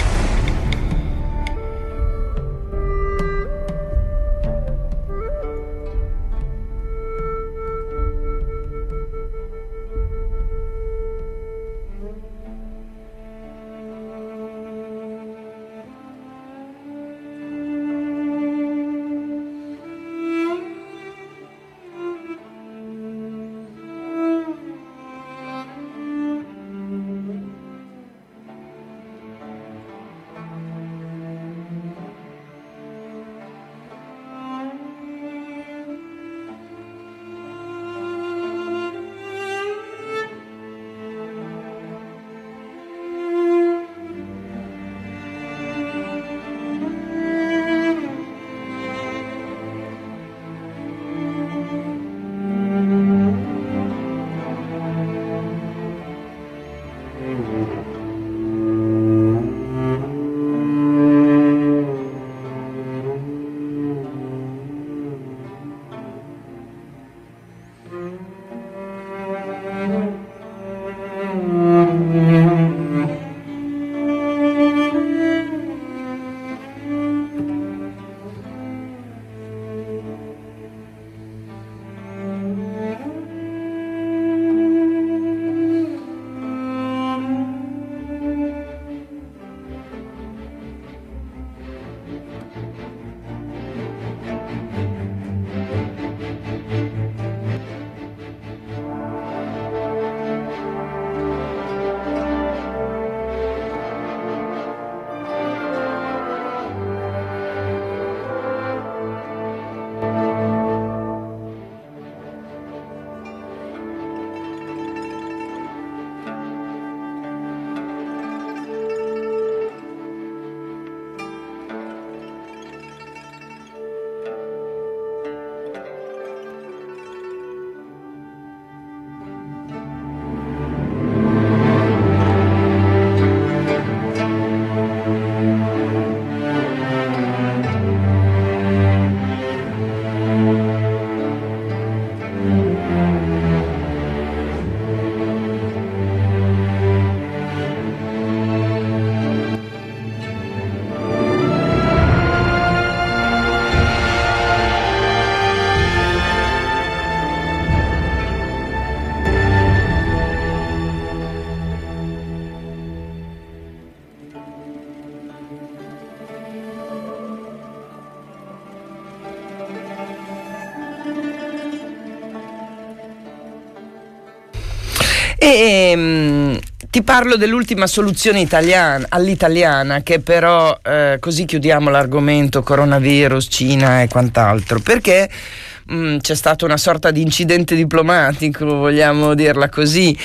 Ti parlo dell'ultima soluzione all'italiana, che però così chiudiamo l'argomento coronavirus, Cina e quant'altro, perché c'è stato una sorta di incidente diplomatico, vogliamo dirla così,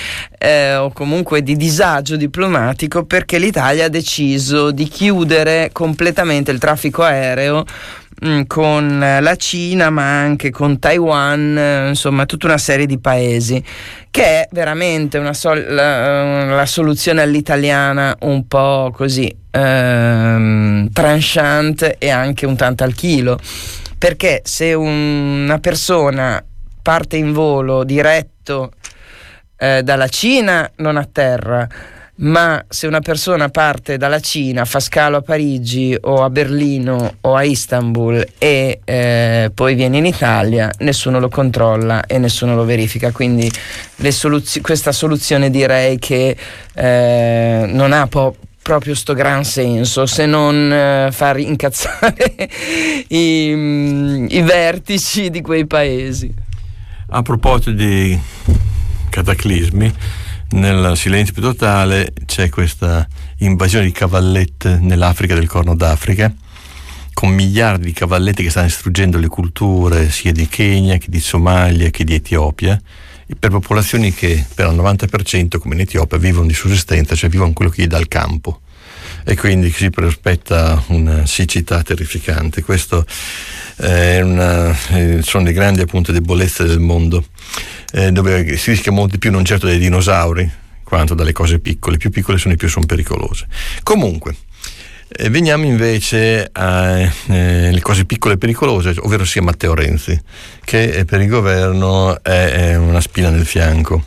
o comunque di disagio diplomatico, perché l'Italia ha deciso di chiudere completamente il traffico aereo con la Cina, ma anche con Taiwan, insomma tutta una serie di paesi, che è veramente la soluzione all'italiana un po' così tranchant e anche un tanto al chilo, perché se una persona parte in volo diretto dalla Cina non atterra, ma se una persona parte dalla Cina, fa scalo a Parigi o a Berlino o a Istanbul e poi viene in Italia, nessuno lo controlla e nessuno lo verifica. Quindi questa soluzione direi che non ha proprio sto gran senso, se non far incazzare i vertici di quei paesi. A proposito di cataclismi, nel silenzio più totale c'è questa invasione di cavallette nell'Africa del Corno d'Africa, con miliardi di cavalletti che stanno distruggendo le culture sia di Kenya che di Somalia che di Etiopia, per popolazioni che per il 90%, come in Etiopia, vivono di sussistenza, cioè vivono quello che gli dà il campo, e quindi si prospetta una siccità terrificante. Questo sono le grandi appunto debolezze del mondo, dove si rischia molto di più, non certo dai dinosauri quanto dalle cose piccole. Più piccole sono, più sono pericolose. Comunque Veniamo invece alle cose piccole e pericolose, ovvero sia Matteo Renzi, che per il governo è una spina nel fianco.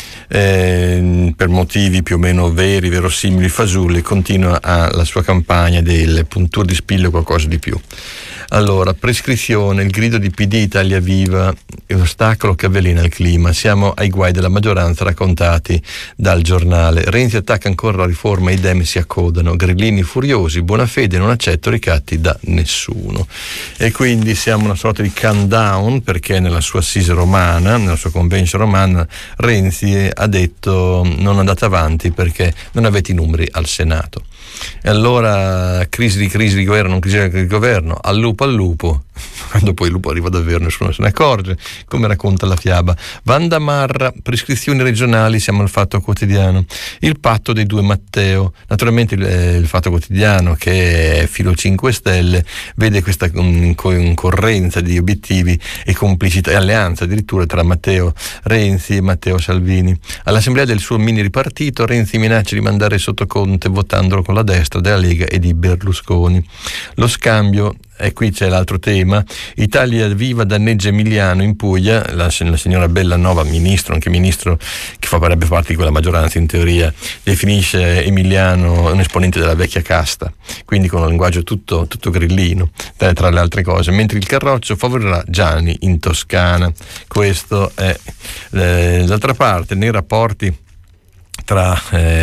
Per motivi più o meno veri, verosimili, fasulli, continua la sua campagna del puntur di spillo, qualcosa di più. Allora, prescrizione, il grido di PD Italia Viva è un ostacolo che avvelena il clima. Siamo ai guai della maggioranza raccontati dal giornale. Renzi attacca ancora la riforma, i Dem si accodano, grillini furiosi, buona fede, non accetto ricatti da nessuno. E quindi siamo una sorta di countdown, perché nella sua assise romana, nella sua convention romana, Renzi ha detto: non andate avanti perché non avete i numeri al Senato. E allora crisi di governo, non crisi di governo, al lupo, quando poi il lupo arriva davvero nessuno se ne accorge, come racconta la fiaba. Vanda Marra, prescrizioni regionali, siamo al Fatto Quotidiano. Il patto dei due Matteo, naturalmente il Fatto Quotidiano, che è filo 5 Stelle, vede questa concorrenza di obiettivi e complicità e alleanza addirittura tra Matteo Renzi e Matteo Salvini. All'assemblea del suo mini ripartito, Renzi minaccia di mandare sotto Conte votandolo con la destra della Lega e di Berlusconi. Lo scambio, e qui c'è l'altro tema, Italia Viva danneggia Emiliano in Puglia, la signora Bellanova, ministro, anche ministro che farebbe parte di quella maggioranza in teoria, definisce Emiliano un esponente della vecchia casta, quindi con un linguaggio tutto grillino, tra le altre cose, mentre il Carroccio favorirà Gianni in Toscana. Questo è d'altra parte nei rapporti tra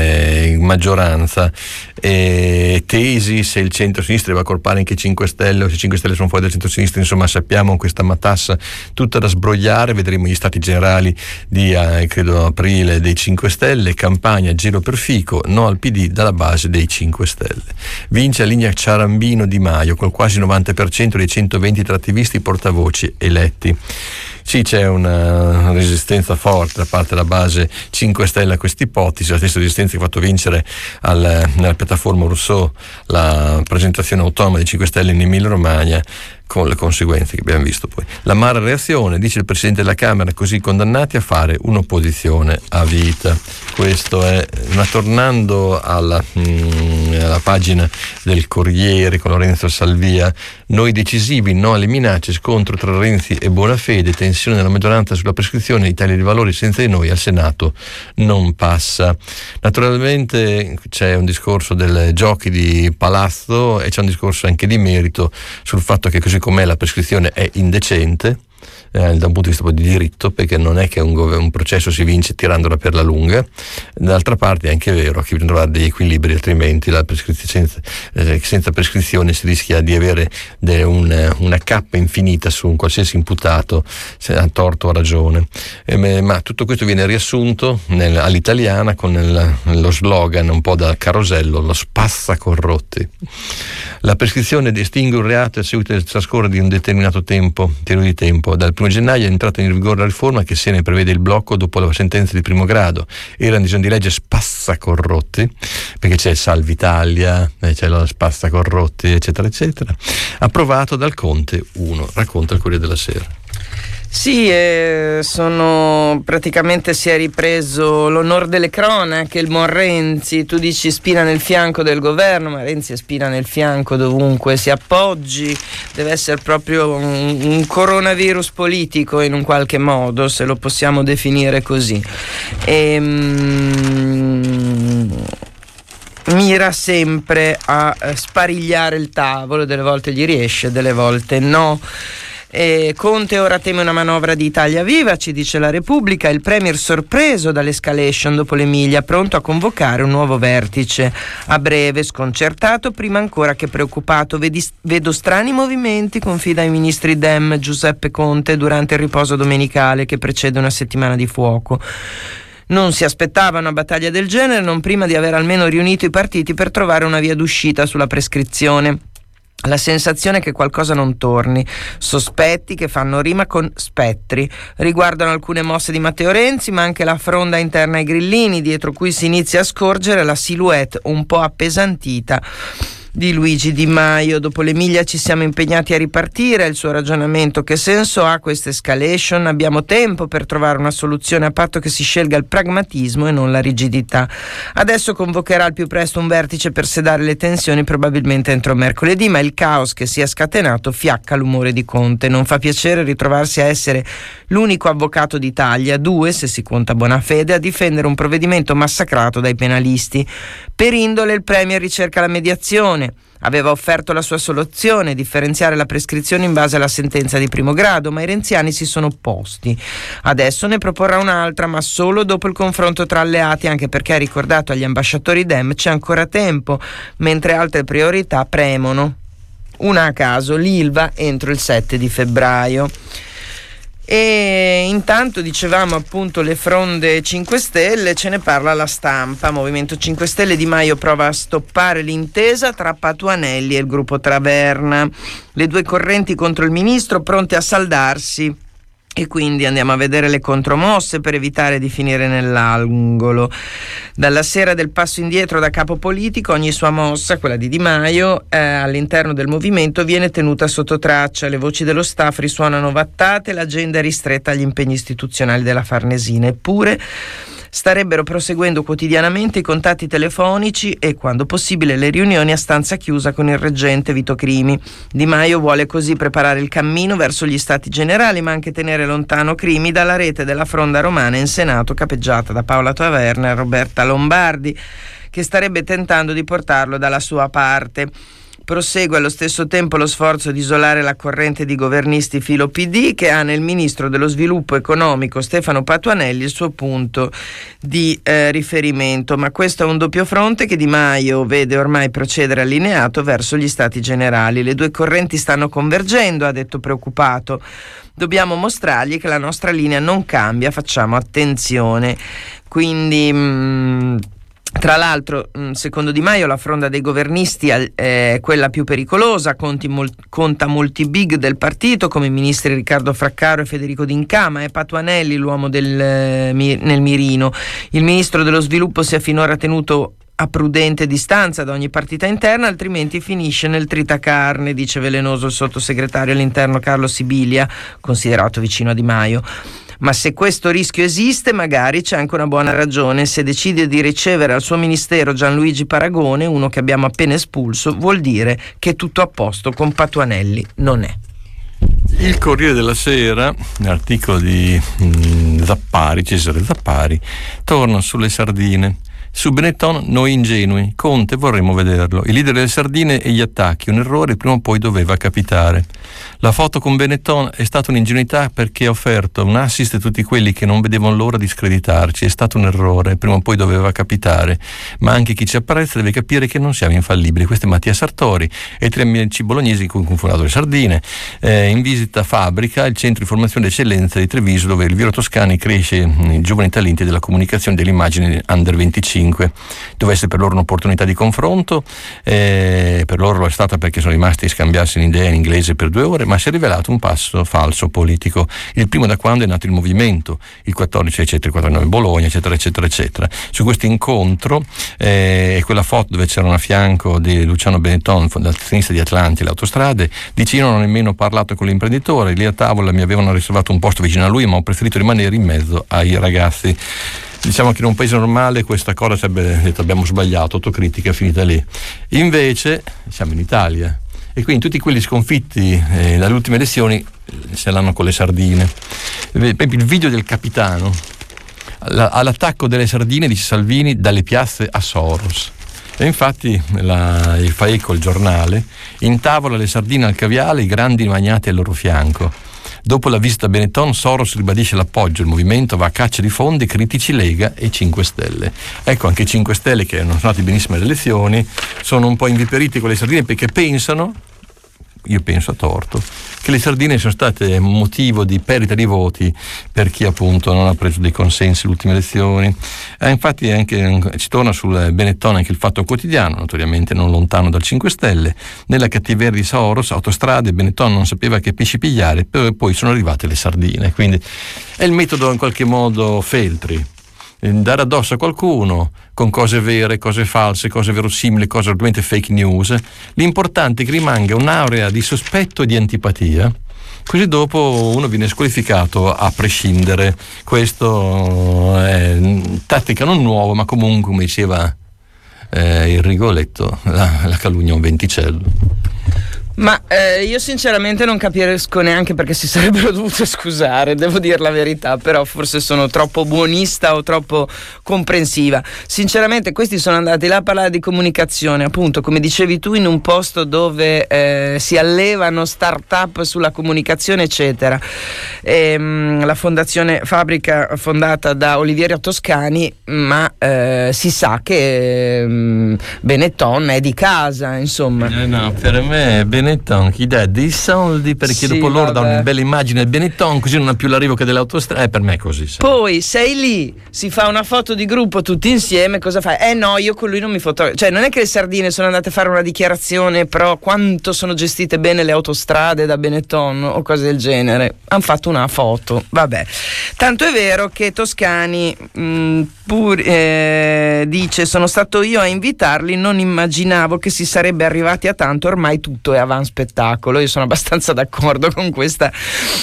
maggioranza e tesi, se il centro-sinistra va a colpare anche 5 Stelle o se 5 Stelle sono fuori dal centro-sinistra, insomma sappiamo questa matassa tutta da sbrogliare. Vedremo gli stati generali di credo aprile dei 5 Stelle, campagna giro per Fico, no al PD dalla base dei 5 Stelle. Vince la linea Ciarambino Di Maio col quasi 90% dei 120 attivisti portavoci eletti. Sì, c'è una resistenza forte da parte della base 5 Stelle a questa ipotesi, la stessa resistenza che ha fatto vincere nella piattaforma Rousseau la presentazione autonoma dei 5 Stelle in Emilia Romagna, con le conseguenze che abbiamo visto poi. L'amara reazione, dice il Presidente della Camera, così condannati a fare un'opposizione a vita. Questo è, ma tornando alla pagina del Corriere con Lorenzo Salvia, noi decisivi, no alle minacce, scontro tra Renzi e Bonafede, tensione della maggioranza sulla prescrizione, Italia dei Valori senza di noi al Senato non passa. Naturalmente c'è un discorso del giochi di palazzo e c'è un discorso anche di merito sul fatto che così com'è la prescrizione è indecente da un punto di vista di diritto, perché non è che un processo si vince tirandola per la lunga. D'altra parte è anche vero che bisogna trovare degli equilibri, altrimenti senza prescrizione si rischia di avere una cappa infinita su un qualsiasi imputato, se ha torto o ragione. Ma tutto questo viene riassunto all'italiana con lo slogan un po' da Carosello, lo spazza corrotti. La prescrizione distingue un reato a seguito del trascorrere di un determinato periodo di tempo. Dal 1 gennaio è entrata in vigore la riforma che se ne prevede il blocco dopo la sentenza di primo grado. Era un disegno di legge spazzacorrotti, perché c'è Salva Italia, c'è la spazzacorrotti, eccetera, eccetera. Approvato dal Conte 1, racconta il Corriere della Sera. Sì, praticamente si è ripreso l'onor delle cronache, il buon Renzi. Tu dici spina nel fianco del governo, ma Renzi è spina nel fianco dovunque si appoggi, deve essere proprio un coronavirus politico in un qualche modo, se lo possiamo definire così. Mira sempre a sparigliare il tavolo, delle volte gli riesce, delle volte no. Conte ora teme una manovra di Italia Viva, ci dice la Repubblica. Il premier sorpreso dall'escalation dopo l'Emilia, pronto a convocare un nuovo vertice a breve, sconcertato prima ancora che preoccupato. Vedo strani movimenti, confida ai ministri Dem Giuseppe Conte durante il riposo domenicale che precede una settimana di fuoco. Non si aspettava una battaglia del genere, non prima di aver almeno riunito i partiti per trovare una via d'uscita sulla prescrizione. La sensazione che qualcosa non torni, sospetti che fanno rima con spettri, riguardano alcune mosse di Matteo Renzi, ma anche la fronda interna ai grillini, dietro cui si inizia a scorgere la silhouette un po' appesantita di Luigi Di Maio. Dopo l'Emilia ci siamo impegnati a ripartire, il suo ragionamento: che senso ha questa escalation? Abbiamo tempo per trovare una soluzione a patto che si scelga il pragmatismo e non la rigidità. Adesso convocherà al più presto un vertice per sedare le tensioni, probabilmente entro mercoledì, ma il caos che si è scatenato fiacca l'umore di Conte. Non fa piacere ritrovarsi a essere l'unico avvocato d'Italia, 2 se si conta Bonafede, a difendere un provvedimento massacrato dai penalisti. Per indole il Premier ricerca la mediazione. Aveva offerto la sua soluzione, differenziare la prescrizione in base alla sentenza di primo grado, ma i renziani si sono opposti. Adesso ne proporrà un'altra, ma solo dopo il confronto tra alleati, anche perché ha ricordato agli ambasciatori Dem c'è ancora tempo, mentre altre priorità premono. Una a caso, l'Ilva entro il 7 di febbraio. E intanto dicevamo appunto le fronde 5 Stelle, ce ne parla La Stampa. Movimento 5 Stelle, Di Maio prova a stoppare l'intesa tra Patuanelli e il gruppo Traverna. Le due correnti contro il ministro pronte a saldarsi. E quindi andiamo a vedere le contromosse per evitare di finire nell'angolo. Dalla sera del passo indietro da capo politico, ogni sua mossa, quella di Di Maio, all'interno del movimento viene tenuta sotto traccia. Le voci dello staff risuonano vattate, l'agenda è ristretta agli impegni istituzionali della Farnesina. Eppure starebbero proseguendo quotidianamente i contatti telefonici e, quando possibile, le riunioni a stanza chiusa con il reggente Vito Crimi. Di Maio vuole così preparare il cammino verso gli Stati Generali, ma anche tenere lontano Crimi dalla rete della fronda romana in Senato, capeggiata da Paola Taverna e Roberta Lombardi, che starebbe tentando di portarlo dalla sua parte. Prosegue allo stesso tempo lo sforzo di isolare la corrente di governisti filo PD, che ha nel ministro dello sviluppo economico Stefano Patuanelli il suo punto di riferimento. Ma questo è un doppio fronte che Di Maio vede ormai procedere allineato verso gli Stati Generali. Le due correnti stanno convergendo, ha detto preoccupato. Dobbiamo mostrargli che la nostra linea non cambia, facciamo attenzione. Quindi tra l'altro, secondo Di Maio, la fronda dei governisti è quella più pericolosa, conta molti big del partito come i ministri Riccardo Fraccaro e Federico D'Incà, ma è Patuanelli l'uomo nel mirino. Il ministro dello sviluppo si è finora tenuto a prudente distanza da ogni partita interna, altrimenti finisce nel tritacarne, dice velenoso il sottosegretario all'interno Carlo Sibilia, considerato vicino a Di Maio. Ma se questo rischio esiste, magari c'è anche una buona ragione. Se decide di ricevere al suo ministero Gianluigi Paragone, uno che abbiamo appena espulso, vuol dire che tutto a posto con Patuanelli non è. Il Corriere della Sera, l'articolo di Zappari, Cesare Zappari, torna sulle sardine. Su Benetton noi ingenui, Conte vorremmo vederlo. I leader delle sardine e gli attacchi, un errore prima o poi doveva capitare. La foto con Benetton è stata un'ingenuità perché ha offerto un assist a tutti quelli che non vedevano l'ora di screditarci. È stato un errore, prima o poi doveva capitare. Ma anche chi ci apprezza deve capire che non siamo infallibili. Questo è Mattia Sartori e 3 amici bolognesi con cui fondato le sardine. In visita fabbrica, il centro di formazione d'eccellenza di Treviso, dove il Viro Toscani cresce i giovani talenti della comunicazione e dell'immagine under 25. Deve essere per loro un'opportunità di confronto, per loro lo è stata perché sono rimasti a scambiarsi un'idea in inglese per 2 ore, ma si è rivelato un passo falso politico, il primo da quando è nato il movimento, il 14 eccetera, il 49 Bologna eccetera eccetera eccetera. Su questo incontro e quella foto dove c'erano a fianco di Luciano Benetton, fondatore di Atlanti, le autostrade, dice: io non ho nemmeno parlato con l'imprenditore, lì a tavola mi avevano riservato un posto vicino a lui, ma ho preferito rimanere in mezzo ai ragazzi. Diciamo che in un paese normale questa cosa sarebbe detto abbiamo sbagliato, autocritica è finita lì. Invece siamo in Italia e quindi tutti quelli sconfitti dalle ultime elezioni se l'hanno con le sardine. Il video del capitano all'attacco delle sardine, dice Salvini, dalle piazze a Soros. E infatti il Faeco, il giornale, intavola le sardine al caviale, i grandi magnati al loro fianco. Dopo la visita a Benetton, Soros ribadisce l'appoggio, il movimento va a caccia di fondi, critici Lega e 5 Stelle. Ecco, anche i 5 Stelle, che non sono andati benissimo alle elezioni, sono un po' inviperiti con le sardine perché pensano, io penso a torto, che le sardine sono state motivo di perdita di voti per chi appunto non ha preso dei consensi alle ultime elezioni. Infatti ci torna sul Benetton anche il Fatto Quotidiano, notoriamente non lontano dal 5 Stelle. Nella cattiveria di Soros, autostrade, Benetton non sapeva che pesci pigliare, poi sono arrivate le sardine. Quindi è il metodo in qualche modo Feltri, dare addosso a qualcuno con cose vere, cose false, cose verosimili, cose ovviamente fake news. L'importante è che rimanga un'area di sospetto e di antipatia, così dopo uno viene squalificato a prescindere. Questo è tattica non nuova, ma comunque, come diceva il Rigoletto, la calunnia è un venticello. Ma io sinceramente non capisco neanche perché si sarebbero dovute scusare, devo dire la verità, però forse sono troppo buonista o troppo comprensiva. Sinceramente questi sono andati là a parlare di comunicazione, appunto, come dicevi tu, in un posto dove si allevano start-up sulla comunicazione, eccetera. La fondazione Fabbrica, fondata da Oliviero Toscani, ma si sa che Benetton è di casa, insomma. No, per me Benetton chi dà dei soldi perché Sì, dopo loro danno vabbè. una bella immagine al Benetton, così non ha più l'arrivo che delle autostrade. Per me è così. Poi sei lì, si fa una foto di gruppo tutti insieme, cosa fai? No, io con lui non mi fotografo. Cioè, non è che le sardine sono andate a fare una dichiarazione però quanto sono gestite bene le autostrade da Benetton o cose del genere. Hanno fatto una foto, vabbè. Tanto è vero che Toscani dice: sono stato io a invitarli, non immaginavo che si sarebbe arrivati a tanto, ormai tutto è avanti spettacolo. Io sono abbastanza d'accordo con questa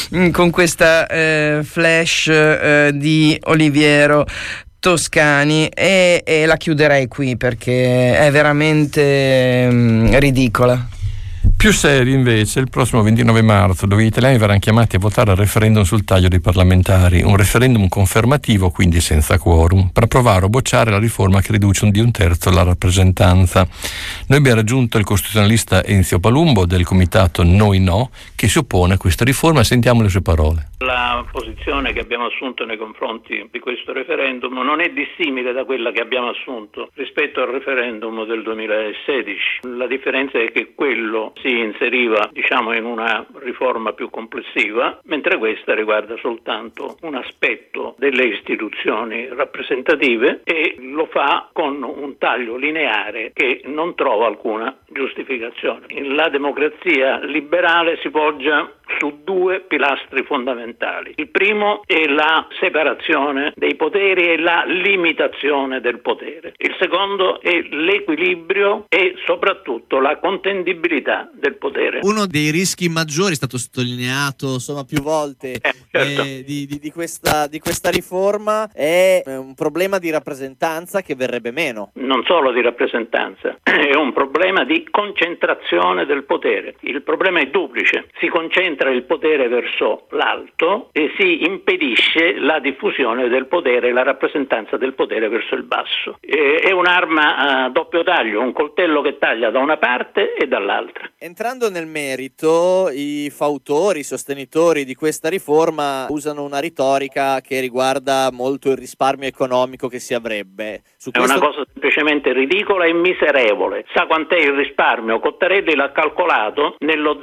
flash di Oliviero Toscani e la chiuderei qui perché è veramente ridicola. Più seri invece il prossimo 29 marzo, dove gli italiani verranno chiamati a votare al referendum sul taglio dei parlamentari, un referendum confermativo, quindi senza quorum, per approvare o bocciare la riforma che riduce di un terzo la rappresentanza. Noi abbiamo raggiunto il costituzionalista Enzio Palumbo del comitato Noi No, che si oppone a questa riforma. Sentiamo le sue parole. La posizione che abbiamo assunto nei confronti di questo referendum non è dissimile da quella che abbiamo assunto rispetto al referendum del 2016. La differenza è che quello si inseriva, diciamo, in una riforma più complessiva, mentre questa riguarda soltanto un aspetto delle istituzioni rappresentative e lo fa con un taglio lineare che non trova alcuna giustificazione. La democrazia liberale si poggia su due pilastri fondamentali. Il primo è la separazione dei poteri e la limitazione del potere. Il secondo è l'equilibrio e soprattutto la contendibilità del potere. Uno dei rischi maggiori, è stato sottolineato insomma più volte, certo. di questa riforma è un problema di rappresentanza che verrebbe meno. Non solo di rappresentanza, è un problema di concentrazione del potere. Il problema è duplice: si concentra il potere verso l'alto e si impedisce la diffusione del potere, la rappresentanza del potere verso il basso. È un'arma a doppio taglio, un coltello che taglia da una parte e dall'altra. Entrando nel merito, i fautori, i sostenitori di questa riforma usano una retorica che riguarda molto il risparmio economico che si avrebbe. È una cosa semplicemente ridicola e miserevole. Sa quant'è il risparmio? Cottarelli l'ha calcolato nello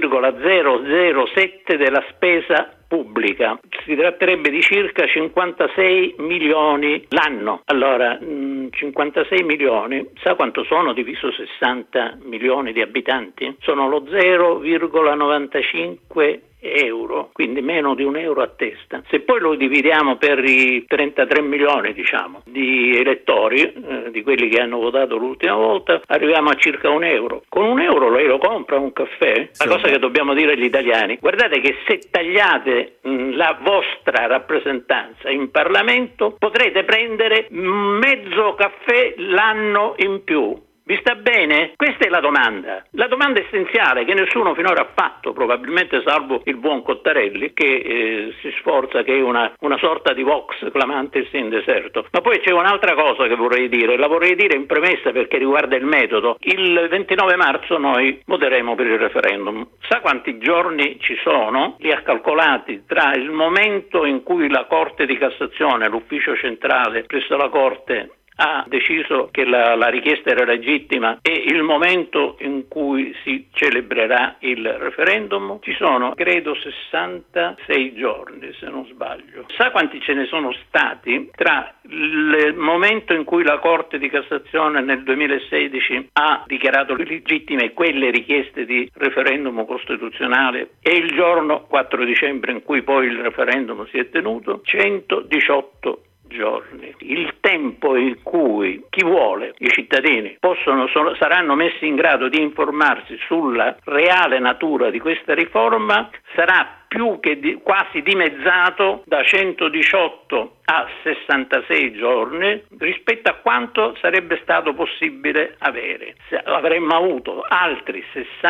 0,007 della spesa pubblica. Si tratterebbe di circa 56 milioni l'anno. Allora, 56 milioni, sa quanto sono diviso 60 milioni di abitanti? Sono lo 0,95 euro, quindi meno di €1 a testa. Se poi lo dividiamo per i 33 milioni, diciamo, di elettori, di quelli che hanno votato l'ultima volta, arriviamo a circa €1. Con €1 lei lo compra un caffè? La cosa che dobbiamo dire agli italiani: guardate che se tagliate la vostra rappresentanza in Parlamento potrete prendere mezzo caffè l'anno in più. Vi sta bene? Questa è la domanda essenziale che nessuno finora ha fatto, probabilmente salvo il buon Cottarelli che si sforza, che è una sorta di Vox clamantis in deserto. Ma poi c'è un'altra cosa che vorrei dire, la vorrei dire in premessa perché riguarda il metodo. Il 29 marzo noi voteremo per il referendum. Sa quanti giorni ci sono? Li ha calcolati tra il momento in cui la Corte di Cassazione, l'ufficio centrale presso la Corte, ha deciso che la richiesta era legittima e il momento in cui si celebrerà il referendum, ci sono credo 66 giorni se non sbaglio. Sa quanti ce ne sono stati tra il momento in cui la Corte di Cassazione nel 2016 ha dichiarato legittime quelle richieste di referendum costituzionale e il giorno 4 dicembre in cui poi il referendum si è tenuto? 118 giorni. Il tempo in cui chi vuole, i cittadini, saranno messi in grado di informarsi sulla reale natura di questa riforma sarà più che quasi dimezzato da 118 a 66 giorni rispetto a quanto sarebbe stato possibile avere. Se avremmo avuto altri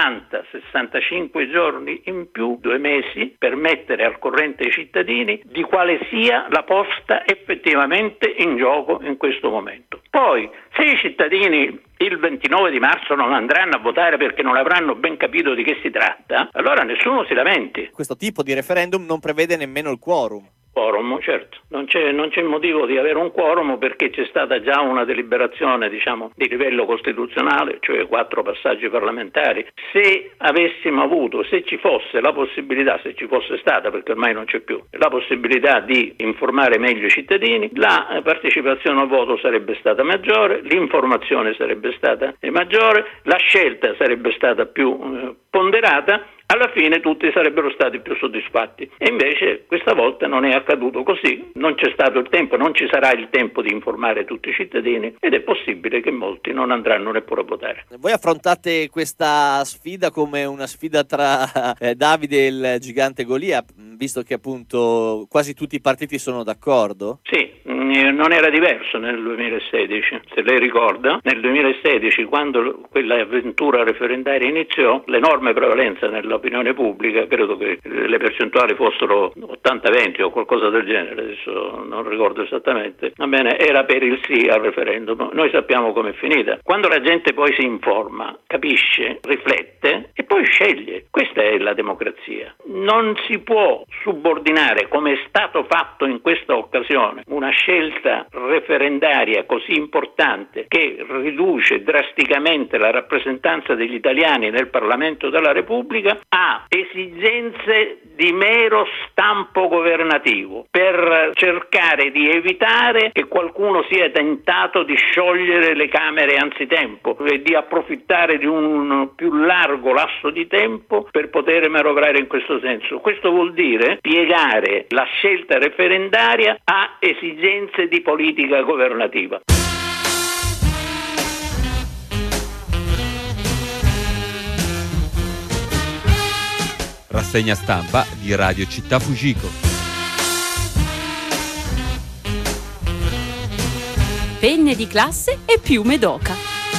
60-65 giorni in più, 2 mesi, per mettere al corrente ai cittadini di quale sia la posta effettivamente in gioco in questo momento. Poi, se i cittadini il 29 di marzo non andranno a votare perché non avranno ben capito di che si tratta, allora nessuno si lamenti. Questo tipo di referendum non prevede nemmeno il quorum. Quorum, certo, non c'è motivo di avere un quorum perché c'è stata già una deliberazione, di livello costituzionale, cioè 4 passaggi parlamentari. Se avessimo avuto, se ci fosse la possibilità, se ci fosse stata, perché ormai non c'è più, la possibilità di informare meglio i cittadini, la partecipazione al voto sarebbe stata maggiore, l'informazione sarebbe stata maggiore, la scelta sarebbe stata più ponderata. Alla fine tutti sarebbero stati più soddisfatti e invece questa volta non è accaduto così, non c'è stato il tempo, non ci sarà il tempo di informare tutti i cittadini ed è possibile che molti non andranno neppure a votare. Voi affrontate questa sfida come una sfida tra Davide e il gigante Golia, visto che appunto quasi tutti i partiti sono d'accordo? Sì, non era diverso nel 2016, se lei ricorda, nel 2016 quando quella avventura referendaria iniziò, l'enorme prevalenza nell'opinione pubblica, credo che le percentuali fossero 80-20 o qualcosa del genere, adesso non ricordo esattamente, va bene, era per il sì al referendum. Noi sappiamo com'è finita. Quando la gente poi si informa, capisce, riflette e poi sceglie. Questa è la democrazia. Non si può subordinare, come è stato fatto in questa occasione, una scelta referendaria così importante che riduce drasticamente la rappresentanza degli italiani nel Parlamento della Repubblica a esigenze di mero stampo governativo per cercare di evitare che qualcuno sia tentato di sciogliere le Camere anzitempo e di approfittare di un più largo lasso di tempo per poter marovrare in questo senso. Questo vuol dire piegare la scelta referendaria a esigenze di politica governativa. Rassegna stampa di Radio Città Fujiko. Penne di classe e piume d'oca.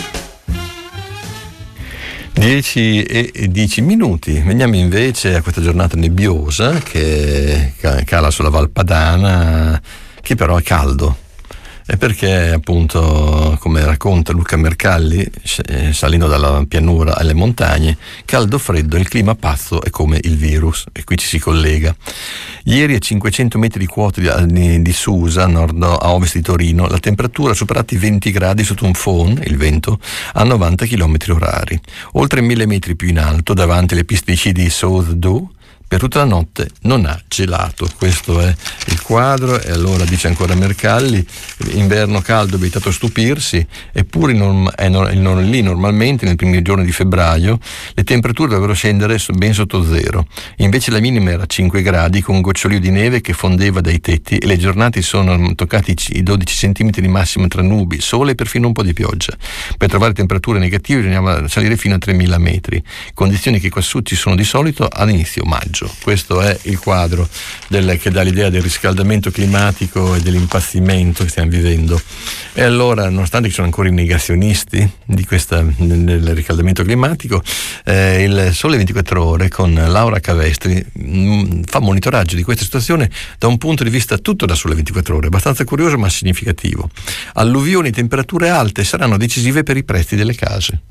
10:10. Veniamo invece a questa giornata nebbiosa che cala sulla Val Padana, che però è caldo. E perché appunto, come racconta Luca Mercalli, salendo dalla pianura alle montagne, caldo freddo, il clima pazzo è come il virus, e qui ci si collega. Ieri a 500 metri di quota di Susa, nord a ovest di Torino, la temperatura ha superato i 20 gradi sotto un phon, il vento, a 90 km orari. Oltre 1000 metri più in alto, davanti alle piste di sci di South-Do, per tutta la notte non ha gelato. Questo è il quadro. E allora dice ancora Mercalli: inverno caldo, vietato a stupirsi, eppure lì normalmente nei primi giorni di febbraio le temperature dovrebbero scendere ben sotto zero, invece la minima era 5 gradi con un gocciolio di neve che fondeva dai tetti e le giornate sono toccati i 12 cm di massimo tra nubi, sole e perfino un po' di pioggia. Per trovare temperature negative bisognava salire fino a 3000 metri, condizioni che quassù ci sono di solito all'inizio maggio. Questo è il quadro che dà l'idea del riscaldamento climatico e dell'impazzimento che stiamo vivendo. E allora, nonostante ci sono ancora i negazionisti del riscaldamento climatico, il Sole 24 Ore con Laura Cavestri fa monitoraggio di questa situazione da un punto di vista tutto da Sole 24 Ore, abbastanza curioso ma significativo. Alluvioni e temperature alte saranno decisive per i prezzi delle case.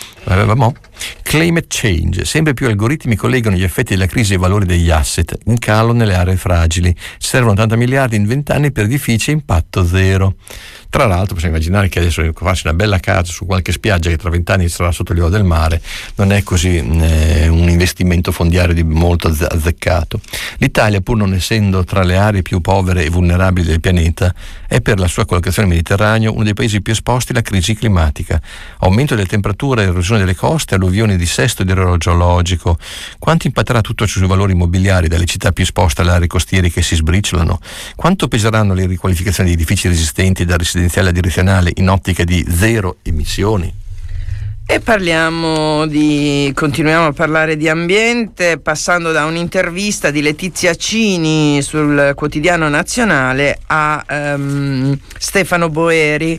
Climate change. Sempre più algoritmi collegano gli effetti della crisi ai valori degli asset in calo nelle aree fragili. Servono 80 miliardi in 20 anni per edifici a impatto zero. Tra l'altro possiamo immaginare che adesso farsi una bella casa su qualche spiaggia che tra 20 anni sarà sotto il livello del mare non è così un investimento fondiario di molto azzeccato. L'Italia, pur non essendo tra le aree più povere e vulnerabili del pianeta, è per la sua collocazione nel Mediterraneo uno dei paesi più esposti alla crisi climatica. Aumento delle temperature e erosione delle coste, alluvioni, dissesto idrogeologico. Quanto impatterà tutto ciò sui valori immobiliari delle città più esposte alle aree costiere che si sbriciolano? Quanto peseranno le riqualificazioni di edifici resistenti da residenziale a direzionale in ottica di zero emissioni? E continuiamo a parlare di ambiente, passando da un'intervista di Letizia Cini sul Quotidiano Nazionale a Stefano Boeri,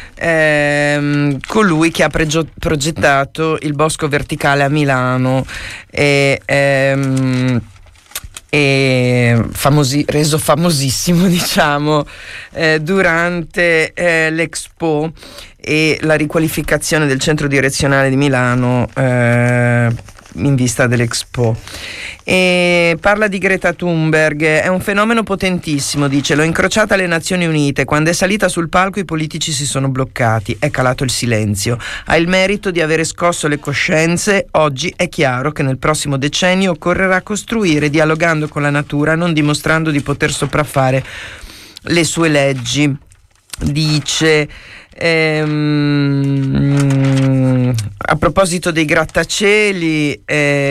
colui che ha progettato il Bosco Verticale a Milano e reso famosissimo, diciamo, durante l'Expo e la riqualificazione del centro direzionale di Milano in vista dell'Expo. E parla di Greta Thunberg, è un fenomeno potentissimo, dice, l'ho incrociata alle Nazioni Unite, quando è salita sul palco i politici si sono bloccati, è calato il silenzio, ha il merito di avere scosso le coscienze, oggi è chiaro che nel prossimo decennio occorrerà costruire dialogando con la natura, non dimostrando di poter sopraffare le sue leggi, dice. A proposito dei grattacieli,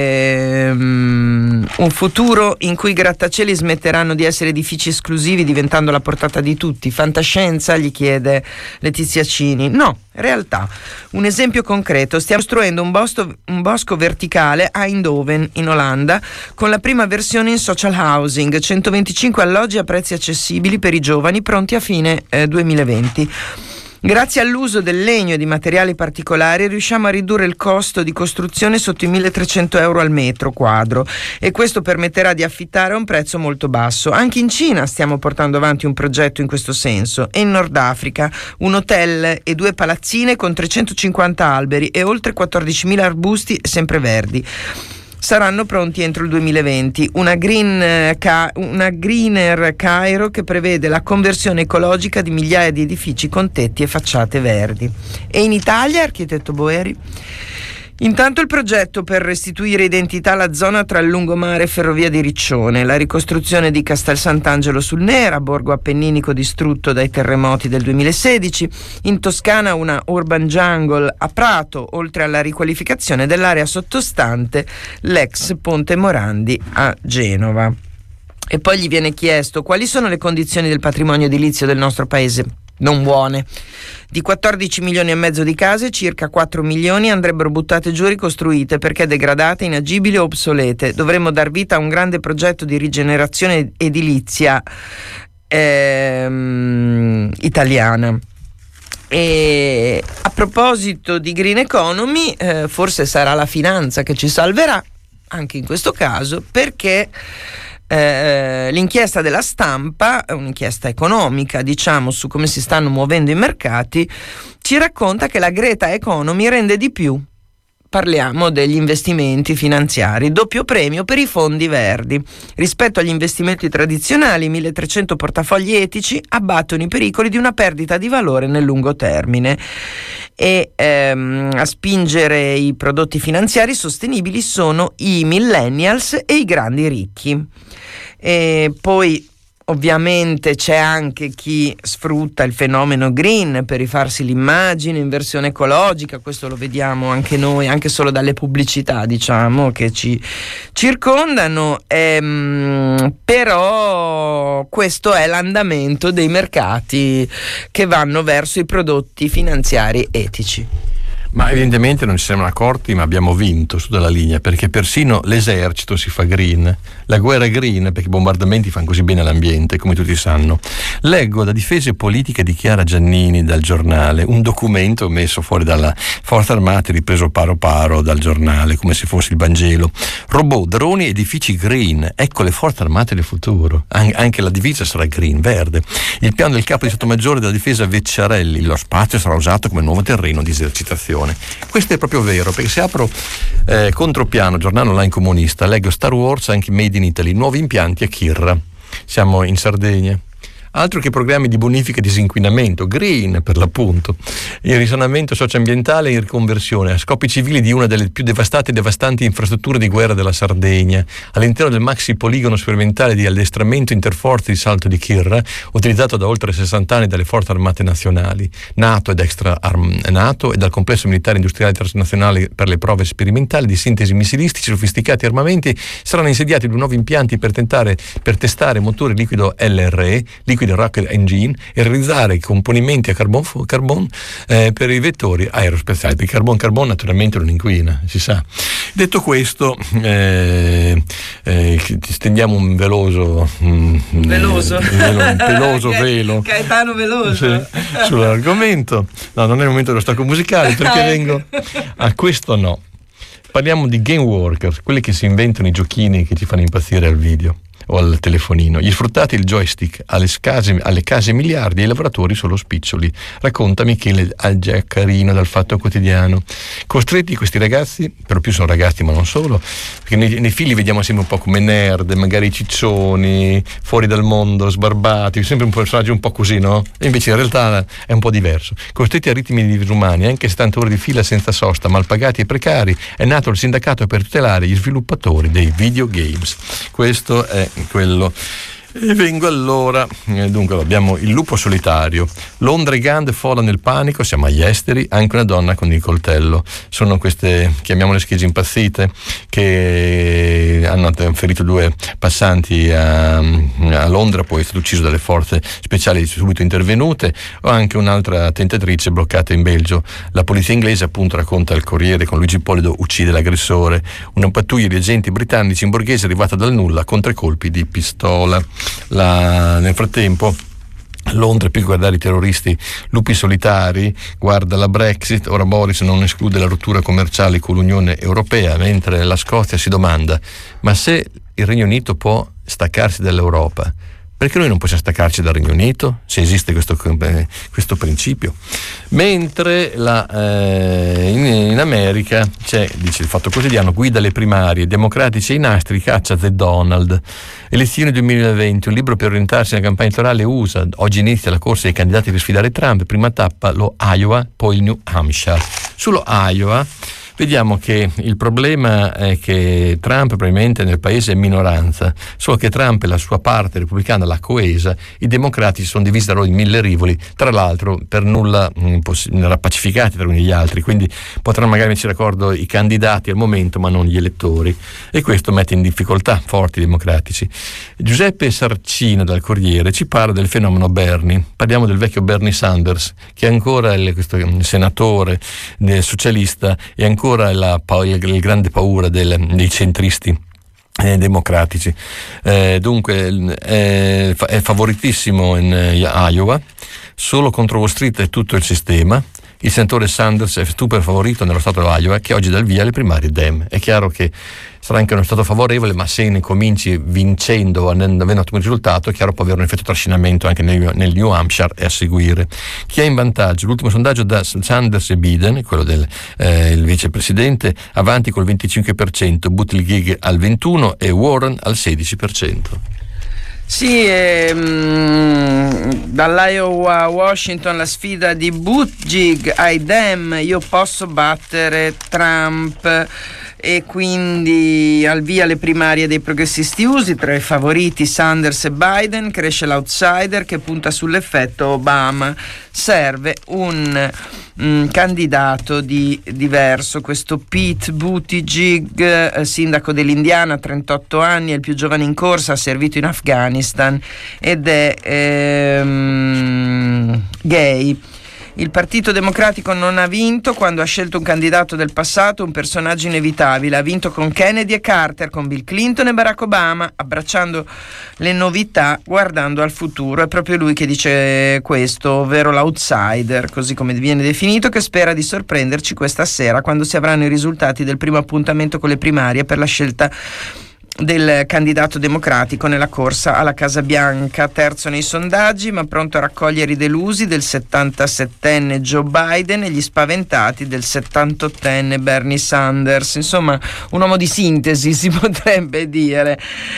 un futuro in cui i grattacieli smetteranno di essere edifici esclusivi diventando la portata di tutti. Fantascienza? Gli chiede Letizia Cini. No, realtà. Un esempio concreto: stiamo costruendo un bosco verticale a Eindhoven in Olanda con la prima versione in social housing, 125 alloggi a prezzi accessibili per i giovani pronti a fine 2020. Grazie all'uso del legno e di materiali particolari riusciamo a ridurre il costo di costruzione sotto i 1.300 euro al metro quadro e questo permetterà di affittare a un prezzo molto basso. Anche in Cina stiamo portando avanti un progetto in questo senso e in Nord Africa un hotel e 2 palazzine con 350 alberi e oltre 14.000 arbusti sempreverdi. Saranno pronti entro il 2020. Una Greener Cairo che prevede la conversione ecologica di migliaia di edifici con tetti e facciate verdi. E in Italia, architetto Boeri? Intanto il progetto per restituire identità alla zona tra il lungomare e Ferrovia di Riccione, la ricostruzione di Castel Sant'Angelo sul Nera, borgo appenninico distrutto dai terremoti del 2016, in Toscana una urban jungle a Prato, oltre alla riqualificazione dell'area sottostante l'ex Ponte Morandi a Genova. E poi gli viene chiesto quali sono le condizioni del patrimonio edilizio del nostro paese. Non buone. Di 14 milioni e mezzo di case, circa 4 milioni andrebbero buttate giù e ricostruite perché degradate, inagibili o obsolete. Dovremmo dar vita a un grande progetto di rigenerazione edilizia italiana. E a proposito di green economy, forse sarà la finanza che ci salverà anche in questo caso, perché l'inchiesta della Stampa, un'inchiesta economica, diciamo, su come si stanno muovendo i mercati, ci racconta che la Greta Economy rende di più. Parliamo degli investimenti finanziari, doppio premio per i fondi verdi. Rispetto agli investimenti tradizionali, 1.300 portafogli etici abbattono i pericoli di una perdita di valore nel lungo termine. E a spingere i prodotti finanziari sostenibili sono i millennials e i grandi ricchi. E poi ovviamente c'è anche chi sfrutta il fenomeno green per rifarsi l'immagine in versione ecologica, questo lo vediamo anche noi, anche solo dalle pubblicità, diciamo, che ci circondano, però questo è l'andamento dei mercati che vanno verso i prodotti finanziari etici. Ma evidentemente non ci siamo accorti, ma abbiamo vinto su dalla linea, perché persino l'esercito si fa green, la guerra è green perché i bombardamenti fanno così bene all'ambiente, come tutti sanno. Leggo da Difesa e Politica di Chiara Giannini dal giornale, un documento messo fuori dalla Forze Armate, ripreso paro paro dal giornale, come se fosse il Vangelo. Robot, droni, edifici green, ecco le Forze Armate del futuro. Anche la divisa sarà green, verde. Il piano del capo di Stato Maggiore della Difesa Vecciarelli, lo spazio sarà usato come nuovo terreno di esercitazione. Questo è proprio vero, perché se apro Contropiano, giornale online comunista, leggo Star Wars anche Made in Italy, nuovi impianti a Chirra. Siamo in Sardegna. Altro che programmi di bonifica e disinquinamento, green per l'appunto. Il risanamento socioambientale in riconversione a scopi civili di una delle più devastate e devastanti infrastrutture di guerra della Sardegna, all'interno del maxi poligono sperimentale di addestramento interforze di Salto di Quirra, utilizzato da oltre 60 anni dalle forze armate nazionali, NATO ed extra NATO, e dal complesso militare industriale transnazionale per le prove sperimentali di sintesi missilistici, sofisticati armamenti. Saranno insediati due nuovi impianti per testare motori liquido LRE, Liquid Rocket Engine, e realizzare i componimenti a carbon per i vettori aerospaziali. Il carbon naturalmente non inquina, si sa. Detto questo, stendiamo un peloso velo Caetano Veloso sull'argomento. No, non è il momento dello stacco musicale, perché vengo a questo. No, parliamo di game workers, quelli che si inventano i giochini che ci fanno impazzire al video o al telefonino. Gli sfruttati il joystick alle case miliardi e i lavoratori solo spiccioli, racconta Michele Algiacarino dal Fatto Quotidiano. Costretti questi ragazzi, per più sono ragazzi ma non solo, perché nei film li vediamo sempre un po' come nerd, magari ciccioni, fuori dal mondo, sbarbati, sempre un personaggio un po' così, no? E invece in realtà è un po' diverso. Costretti a ritmi disumani, anche 70 ore di fila senza sosta, malpagati e precari, è nato il sindacato per tutelare gli sviluppatori dei videogames. Questo è quello. E vengo allora, dunque abbiamo il lupo solitario, Londra e Gand folla nel panico, siamo agli esteri, anche una donna con il coltello. Sono queste, chiamiamole schegge impazzite, che hanno ferito due passanti a Londra, poi è stato ucciso dalle forze speciali subito intervenute, o anche un'altra tentatrice bloccata in Belgio. La polizia inglese, appunto, racconta al Corriere, con Luigi Polido uccide l'aggressore. Una pattuglia di agenti britannici in borghese è arrivata dal nulla con 3 colpi di pistola. Nel frattempo Londra, più che guardare i terroristi lupi solitari, guarda la Brexit. Ora Boris non esclude la rottura commerciale con l'Unione Europea, mentre la Scozia si domanda: ma se il Regno Unito può staccarsi dall'Europa, perché noi non possiamo staccarci dal Regno Unito, se esiste questo principio? Mentre in America c'è, dice il Fatto Quotidiano, guida le primarie, democratici e i nastri, caccia The Donald. Elezioni 2020, un libro per orientarsi nella campagna elettorale USA. Oggi inizia la corsa dei candidati per sfidare Trump, prima tappa lo Iowa, poi il New Hampshire. Sullo Iowa vediamo che il problema è che Trump probabilmente nel paese è minoranza, solo che Trump e la sua parte repubblicana, la coesa, i democratici sono divisi da loro in 1000 rivoli, tra l'altro per nulla rappacificati tra gli altri, quindi potranno magari metterci d'accordo i candidati al momento ma non gli elettori, e questo mette in difficoltà forti i democratici. Giuseppe Sarcina dal Corriere ci parla del fenomeno Bernie. Parliamo del vecchio Bernie Sanders, che è ancora questo senatore socialista e ancora la grande paura dei centristi democratici. Dunque è favoritissimo in Iowa, solo contro Wall Street è tutto il sistema. Il senatore Sanders è super favorito nello stato dell'Iowa, che oggi dà il via alle primarie Dem. È chiaro che sarà anche uno stato favorevole, ma se ne cominci vincendo, avendo un ottimo risultato, è chiaro può avere un effetto trascinamento anche nel New Hampshire e a seguire. Chi è in vantaggio? L'ultimo sondaggio da Sanders e Biden, quello del il vicepresidente, avanti col 25%, Buttigieg al 21% e Warren al 16%. Sì, dall'Iowa a Washington la sfida di Buttigieg ai Dem, io posso battere Trump, e quindi al via le primarie dei progressisti usi, tra i favoriti Sanders e Biden, cresce l'outsider che punta sull'effetto Obama. Serve un candidato diverso, questo Pete Buttigieg, sindaco dell'Indiana, 38 anni, è il più giovane in corsa, ha servito in Afghanistan ed è gay. Il Partito Democratico non ha vinto quando ha scelto un candidato del passato, un personaggio inevitabile. Ha vinto con Kennedy e Carter, con Bill Clinton e Barack Obama, abbracciando le novità, guardando al futuro. È proprio lui che dice questo, ovvero l'outsider, così come viene definito, che spera di sorprenderci questa sera quando si avranno i risultati del primo appuntamento con le primarie per la scelta del candidato democratico nella corsa alla Casa Bianca, terzo nei sondaggi ma pronto a raccogliere i delusi del 77enne Joe Biden e gli spaventati del 78enne Bernie Sanders. Insomma, un uomo di sintesi, si potrebbe dire.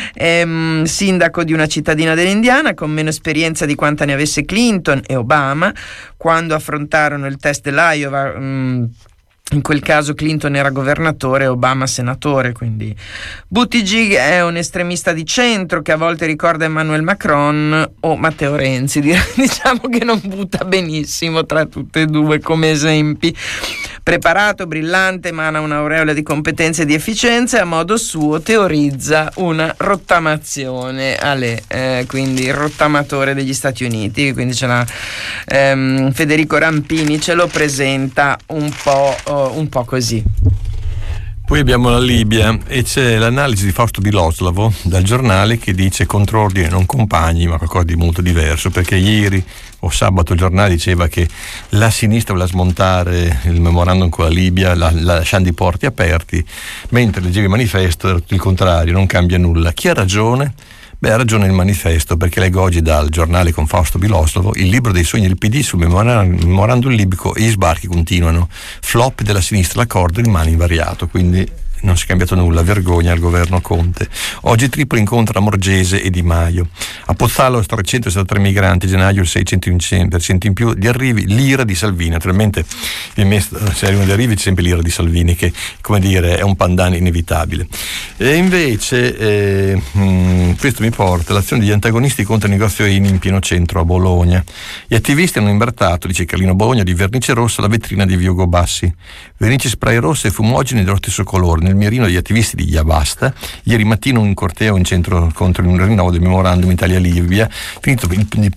Sindaco di una cittadina dell'Indiana con meno esperienza di quanta ne avesse Clinton e Obama quando affrontarono il test dell'Iowa. In quel caso Clinton era governatore, Obama senatore, quindi Buttigieg è un estremista di centro che a volte ricorda Emmanuel Macron o Matteo Renzi, diciamo che non butta benissimo tra tutte e due come esempi. Preparato, brillante, emana un'aureola di competenze e di efficienza e a modo suo teorizza una rottamazione quindi il rottamatore degli Stati Uniti, quindi ce l'ha Federico Rampini, ce lo presenta un po' così. Poi abbiamo la Libia e c'è l'analisi di Fausto Biloslavo dal Giornale che dice contrordine non compagni, ma qualcosa di molto diverso, perché ieri o sabato il Giornale diceva che la sinistra voleva smontare il memorandum con la Libia lasciando i porti aperti, mentre leggevi il manifesto era tutto il contrario, non cambia nulla. Chi ha ragione? Ha ragione il manifesto, perché leggo oggi dal Giornale con Fausto Biloslavo il libro dei sogni del PD sul memorandum libico e gli sbarchi continuano. Flop della sinistra, l'accordo rimane invariato, quindi non si è cambiato nulla, vergogna al governo Conte. Oggi Tripoli incontra Morgese e Di Maio. A Pozzallo 363 migranti, gennaio il 6% in più di arrivi, l'ira di Salvini. Naturalmente se arrivano di arrivi c'è sempre l'ira di Salvini che, come dire, è un pandan inevitabile. E invece questo mi porta all'azione degli antagonisti contro il negozio ENI in pieno centro a Bologna. Gli attivisti hanno imbrattato, dice Carlino Bologna, di vernice rossa la vetrina di Via Ugo Bassi. Vernice spray rosse e fumogeni dello stesso colore nel mirino degli attivisti di Yabasta. Ieri mattina un corteo in centro contro il rinnovo del memorandum Italia-Libia, finito il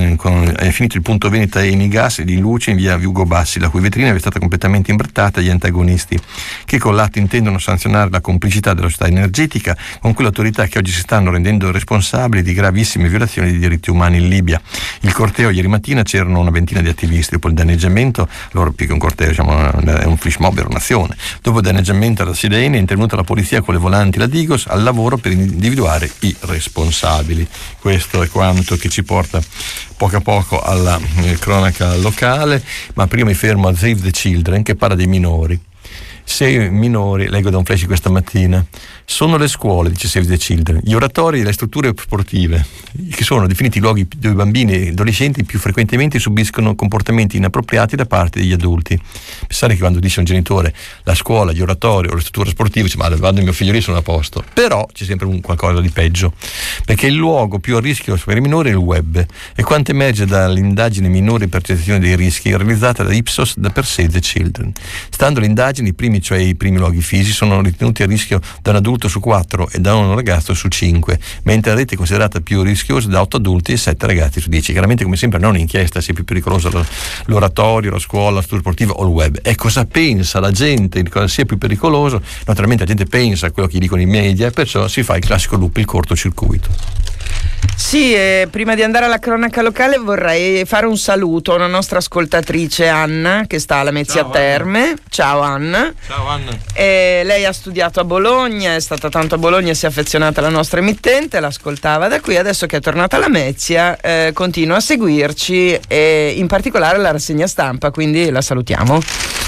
punto vendita Eni Gas e di luce in via Ugo Bassi, la cui vetrina è stata completamente imbrattata dagli antagonisti, che con l'atto intendono sanzionare la complicità della società energetica con quelle autorità che oggi si stanno rendendo responsabili di gravissime violazioni dei diritti umani in Libia. Il corteo ieri mattina c'erano una ventina di attivisti. Dopo il danneggiamento, loro più che un corteo, è un flash mob, era un'azione. Dopo il danneggiamento alla sede Eni è intervenuta la polizia con le volanti, la Digos, al lavoro per individuare i responsabili. Questo è quanto che ci porta poco a poco alla cronaca locale, ma prima mi fermo a Save the Children che parla dei minori. 6 minori, leggo da un flash questa mattina, sono le scuole, dice Save the Children, gli oratori e le strutture sportive, che sono definiti luoghi dove bambini e adolescenti più frequentemente subiscono comportamenti inappropriati da parte degli adulti. Pensare che quando dice un genitore la scuola, gli oratori o le strutture sportive, dice ma vado mio figlio lì, sono a posto, però c'è sempre qualcosa di peggio, perché il luogo più a rischio per i minori è il web, e quanto emerge dall'indagine minori percezione dei rischi realizzata da Ipsos per Save the Children. Stando alle indagini, i primi luoghi fisici sono ritenuti a rischio da un adulto su 4 e da un ragazzo su 5, mentre la rete è considerata più rischiosa da 8 adulti e 7 ragazzi su 10. Chiaramente, come sempre, non inchiesta se è più pericolosa l'oratorio, la scuola, la struttura sportiva o il web. E cosa pensa la gente di cosa sia più pericoloso? Naturalmente la gente pensa a quello che dicono i media e perciò si fa il classico loop, il cortocircuito. Sì, prima di andare alla cronaca locale vorrei fare un saluto a una nostra ascoltatrice Anna che sta alla Mezzia Terme. Ciao Anna. Ciao Anna. Lei ha studiato a Bologna, è stata tanto a Bologna, si è affezionata alla nostra emittente, l'ascoltava da qui, adesso che è tornata alla Mezzia continua a seguirci e in particolare la rassegna stampa, quindi la salutiamo.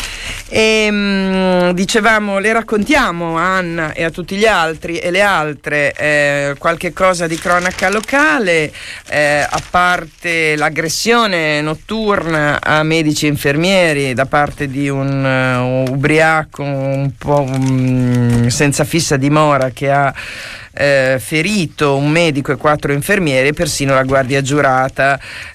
E dicevamo, le raccontiamo a Anna e a tutti gli altri e le altre qualche cosa di cronaca locale, a parte l'aggressione notturna a medici e infermieri da parte di un ubriaco un po' senza fissa dimora che ha ferito un medico e 4 infermieri e persino la guardia giurata,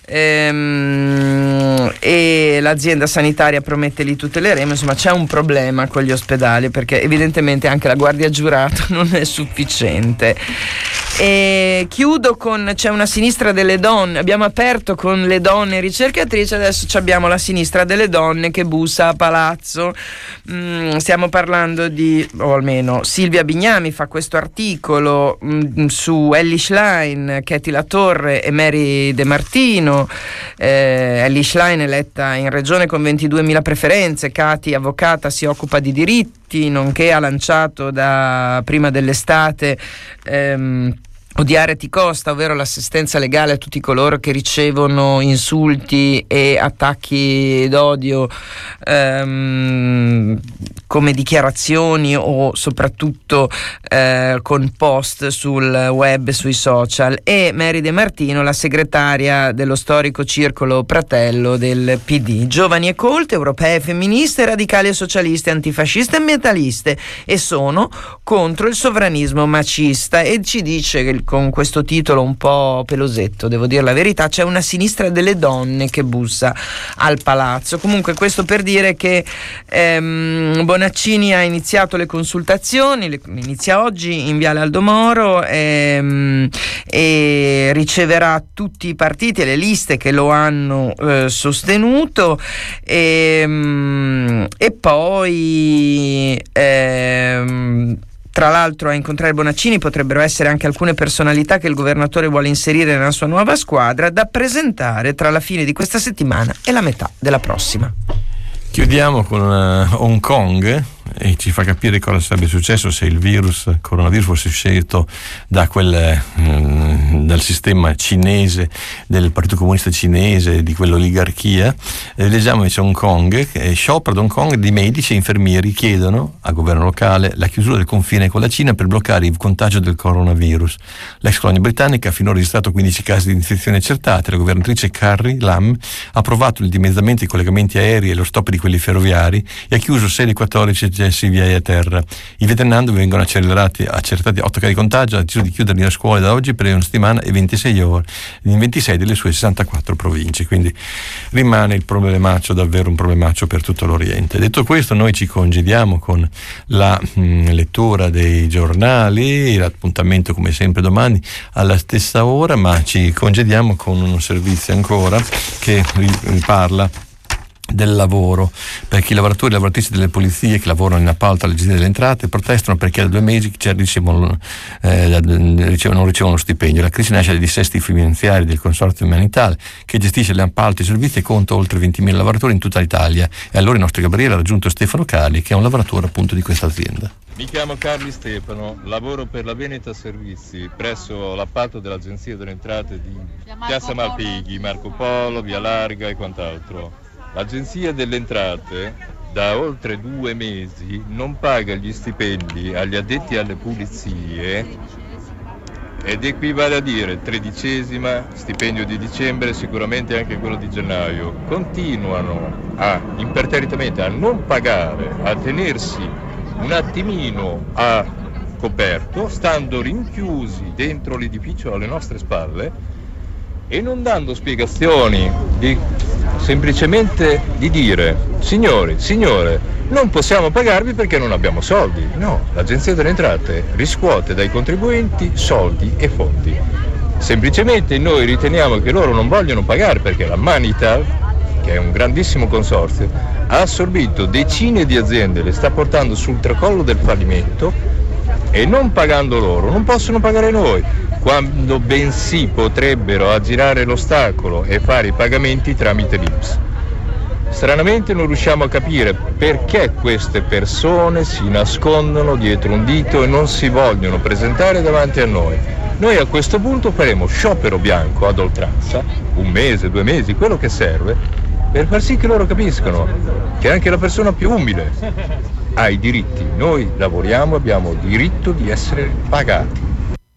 e l'azienda sanitaria promette lì tuteleremo. Insomma, c'è un problema con gli ospedali perché evidentemente anche la guardia giurata non è sufficiente. E chiudo con c'è una sinistra delle donne, abbiamo aperto con le donne ricercatrici, adesso abbiamo la sinistra delle donne che bussa a palazzo. Stiamo parlando di, o almeno Silvia Bignami fa questo articolo su Elly Schlein, Katy Latorre e Mary De Martino. Elly Schlein eletta in regione con 22.000 preferenze, Katy avvocata si occupa di diritto, Giorgetti, nonché ha lanciato da prima dell'estate Odiare ti costa, ovvero l'assistenza legale a tutti coloro che ricevono insulti e attacchi d'odio come dichiarazioni o soprattutto con post sul web e sui social, e Mary De Martino, la segretaria dello storico circolo Pratello del PD. Giovani e colte, europee, femministe, radicali e socialiste, antifasciste e ambientaliste, e sono contro il sovranismo macista. E ci dice che con questo titolo un po' pelosetto, devo dire la verità, c'è una sinistra delle donne che bussa al palazzo. Comunque questo per dire che Bonaccini ha iniziato le consultazioni, inizia oggi in Viale Aldo Moro, e riceverà tutti i partiti e le liste che lo hanno sostenuto, e poi tra l'altro a incontrare Bonaccini potrebbero essere anche alcune personalità che il governatore vuole inserire nella sua nuova squadra, da presentare tra la fine di questa settimana e la metà della prossima. Chiudiamo con Hong Kong, e ci fa capire cosa sarebbe successo se il coronavirus fosse scelto dal sistema cinese, del Partito Comunista Cinese, di quell'oligarchia. Leggiamo invece Hong Kong, sciopero ad Hong Kong di medici e infermieri chiedono al governo locale la chiusura del confine con la Cina per bloccare il contagio del coronavirus. L'ex colonia britannica ha finora registrato 15 casi di infezione accertate. La governatrice Carrie Lam ha approvato il dimezzamento dei collegamenti aerei e lo stop di quelli ferroviari e ha chiuso 6 dei 14 accessi via a terra. I Vietnam, dove vengono accertati 8 casi di contagio, ha deciso di chiudere le scuole da oggi per una settimana e 26 ore in 26 delle sue 64 province. Quindi rimane il problemaccio, davvero un problemaccio per tutto l'Oriente. Detto questo, noi ci congediamo con la lettura dei giornali, l'appuntamento come sempre domani alla stessa ora, ma ci congediamo con un servizio ancora che parla del lavoro, perché i lavoratori e le lavoratrici delle polizie che lavorano in appalto all'Agenzia delle Entrate protestano perché da 2 mesi non ricevono lo stipendio. La crisi nasce dai dissesti finanziari del consorzio Humanital, che gestisce le appalti e i servizi e conta oltre 20.000 lavoratori in tutta l'Italia. E allora il nostro Gabriele ha raggiunto Stefano Cali, che è un lavoratore appunto di questa azienda. Mi chiamo Carli Stefano, lavoro per la Veneta Servizi presso l'appalto dell'Agenzia delle Entrate di Piazza Malpighi, Marco Polo, Via Larga e quant'altro. L'Agenzia delle Entrate da oltre 2 mesi non paga gli stipendi agli addetti alle pulizie, ed equivale a dire 13ª, stipendio di dicembre, sicuramente anche quello di gennaio. Continuano imperterritamente a non pagare, a tenersi un attimino a coperto, stando rinchiusi dentro l'edificio alle nostre spalle e non dando spiegazioni, semplicemente di dire signore, non possiamo pagarvi perché non abbiamo soldi. No, l'Agenzia delle Entrate riscuote dai contribuenti soldi e fondi. Semplicemente noi riteniamo che loro non vogliono pagare perché la Manital, che è un grandissimo consorzio, ha assorbito decine di aziende, le sta portando sul tracollo del fallimento, e non pagando loro non possono pagare noi, quando bensì potrebbero aggirare l'ostacolo e fare i pagamenti tramite l'INPS. Stranamente non riusciamo a capire perché queste persone si nascondono dietro un dito e non si vogliono presentare davanti a noi. Noi a questo punto faremo sciopero bianco ad oltranza, 1 mese, 2 mesi, quello che serve, per far sì che loro capiscano che anche la persona più umile ha i diritti. Noi lavoriamo, abbiamo diritto di essere pagati.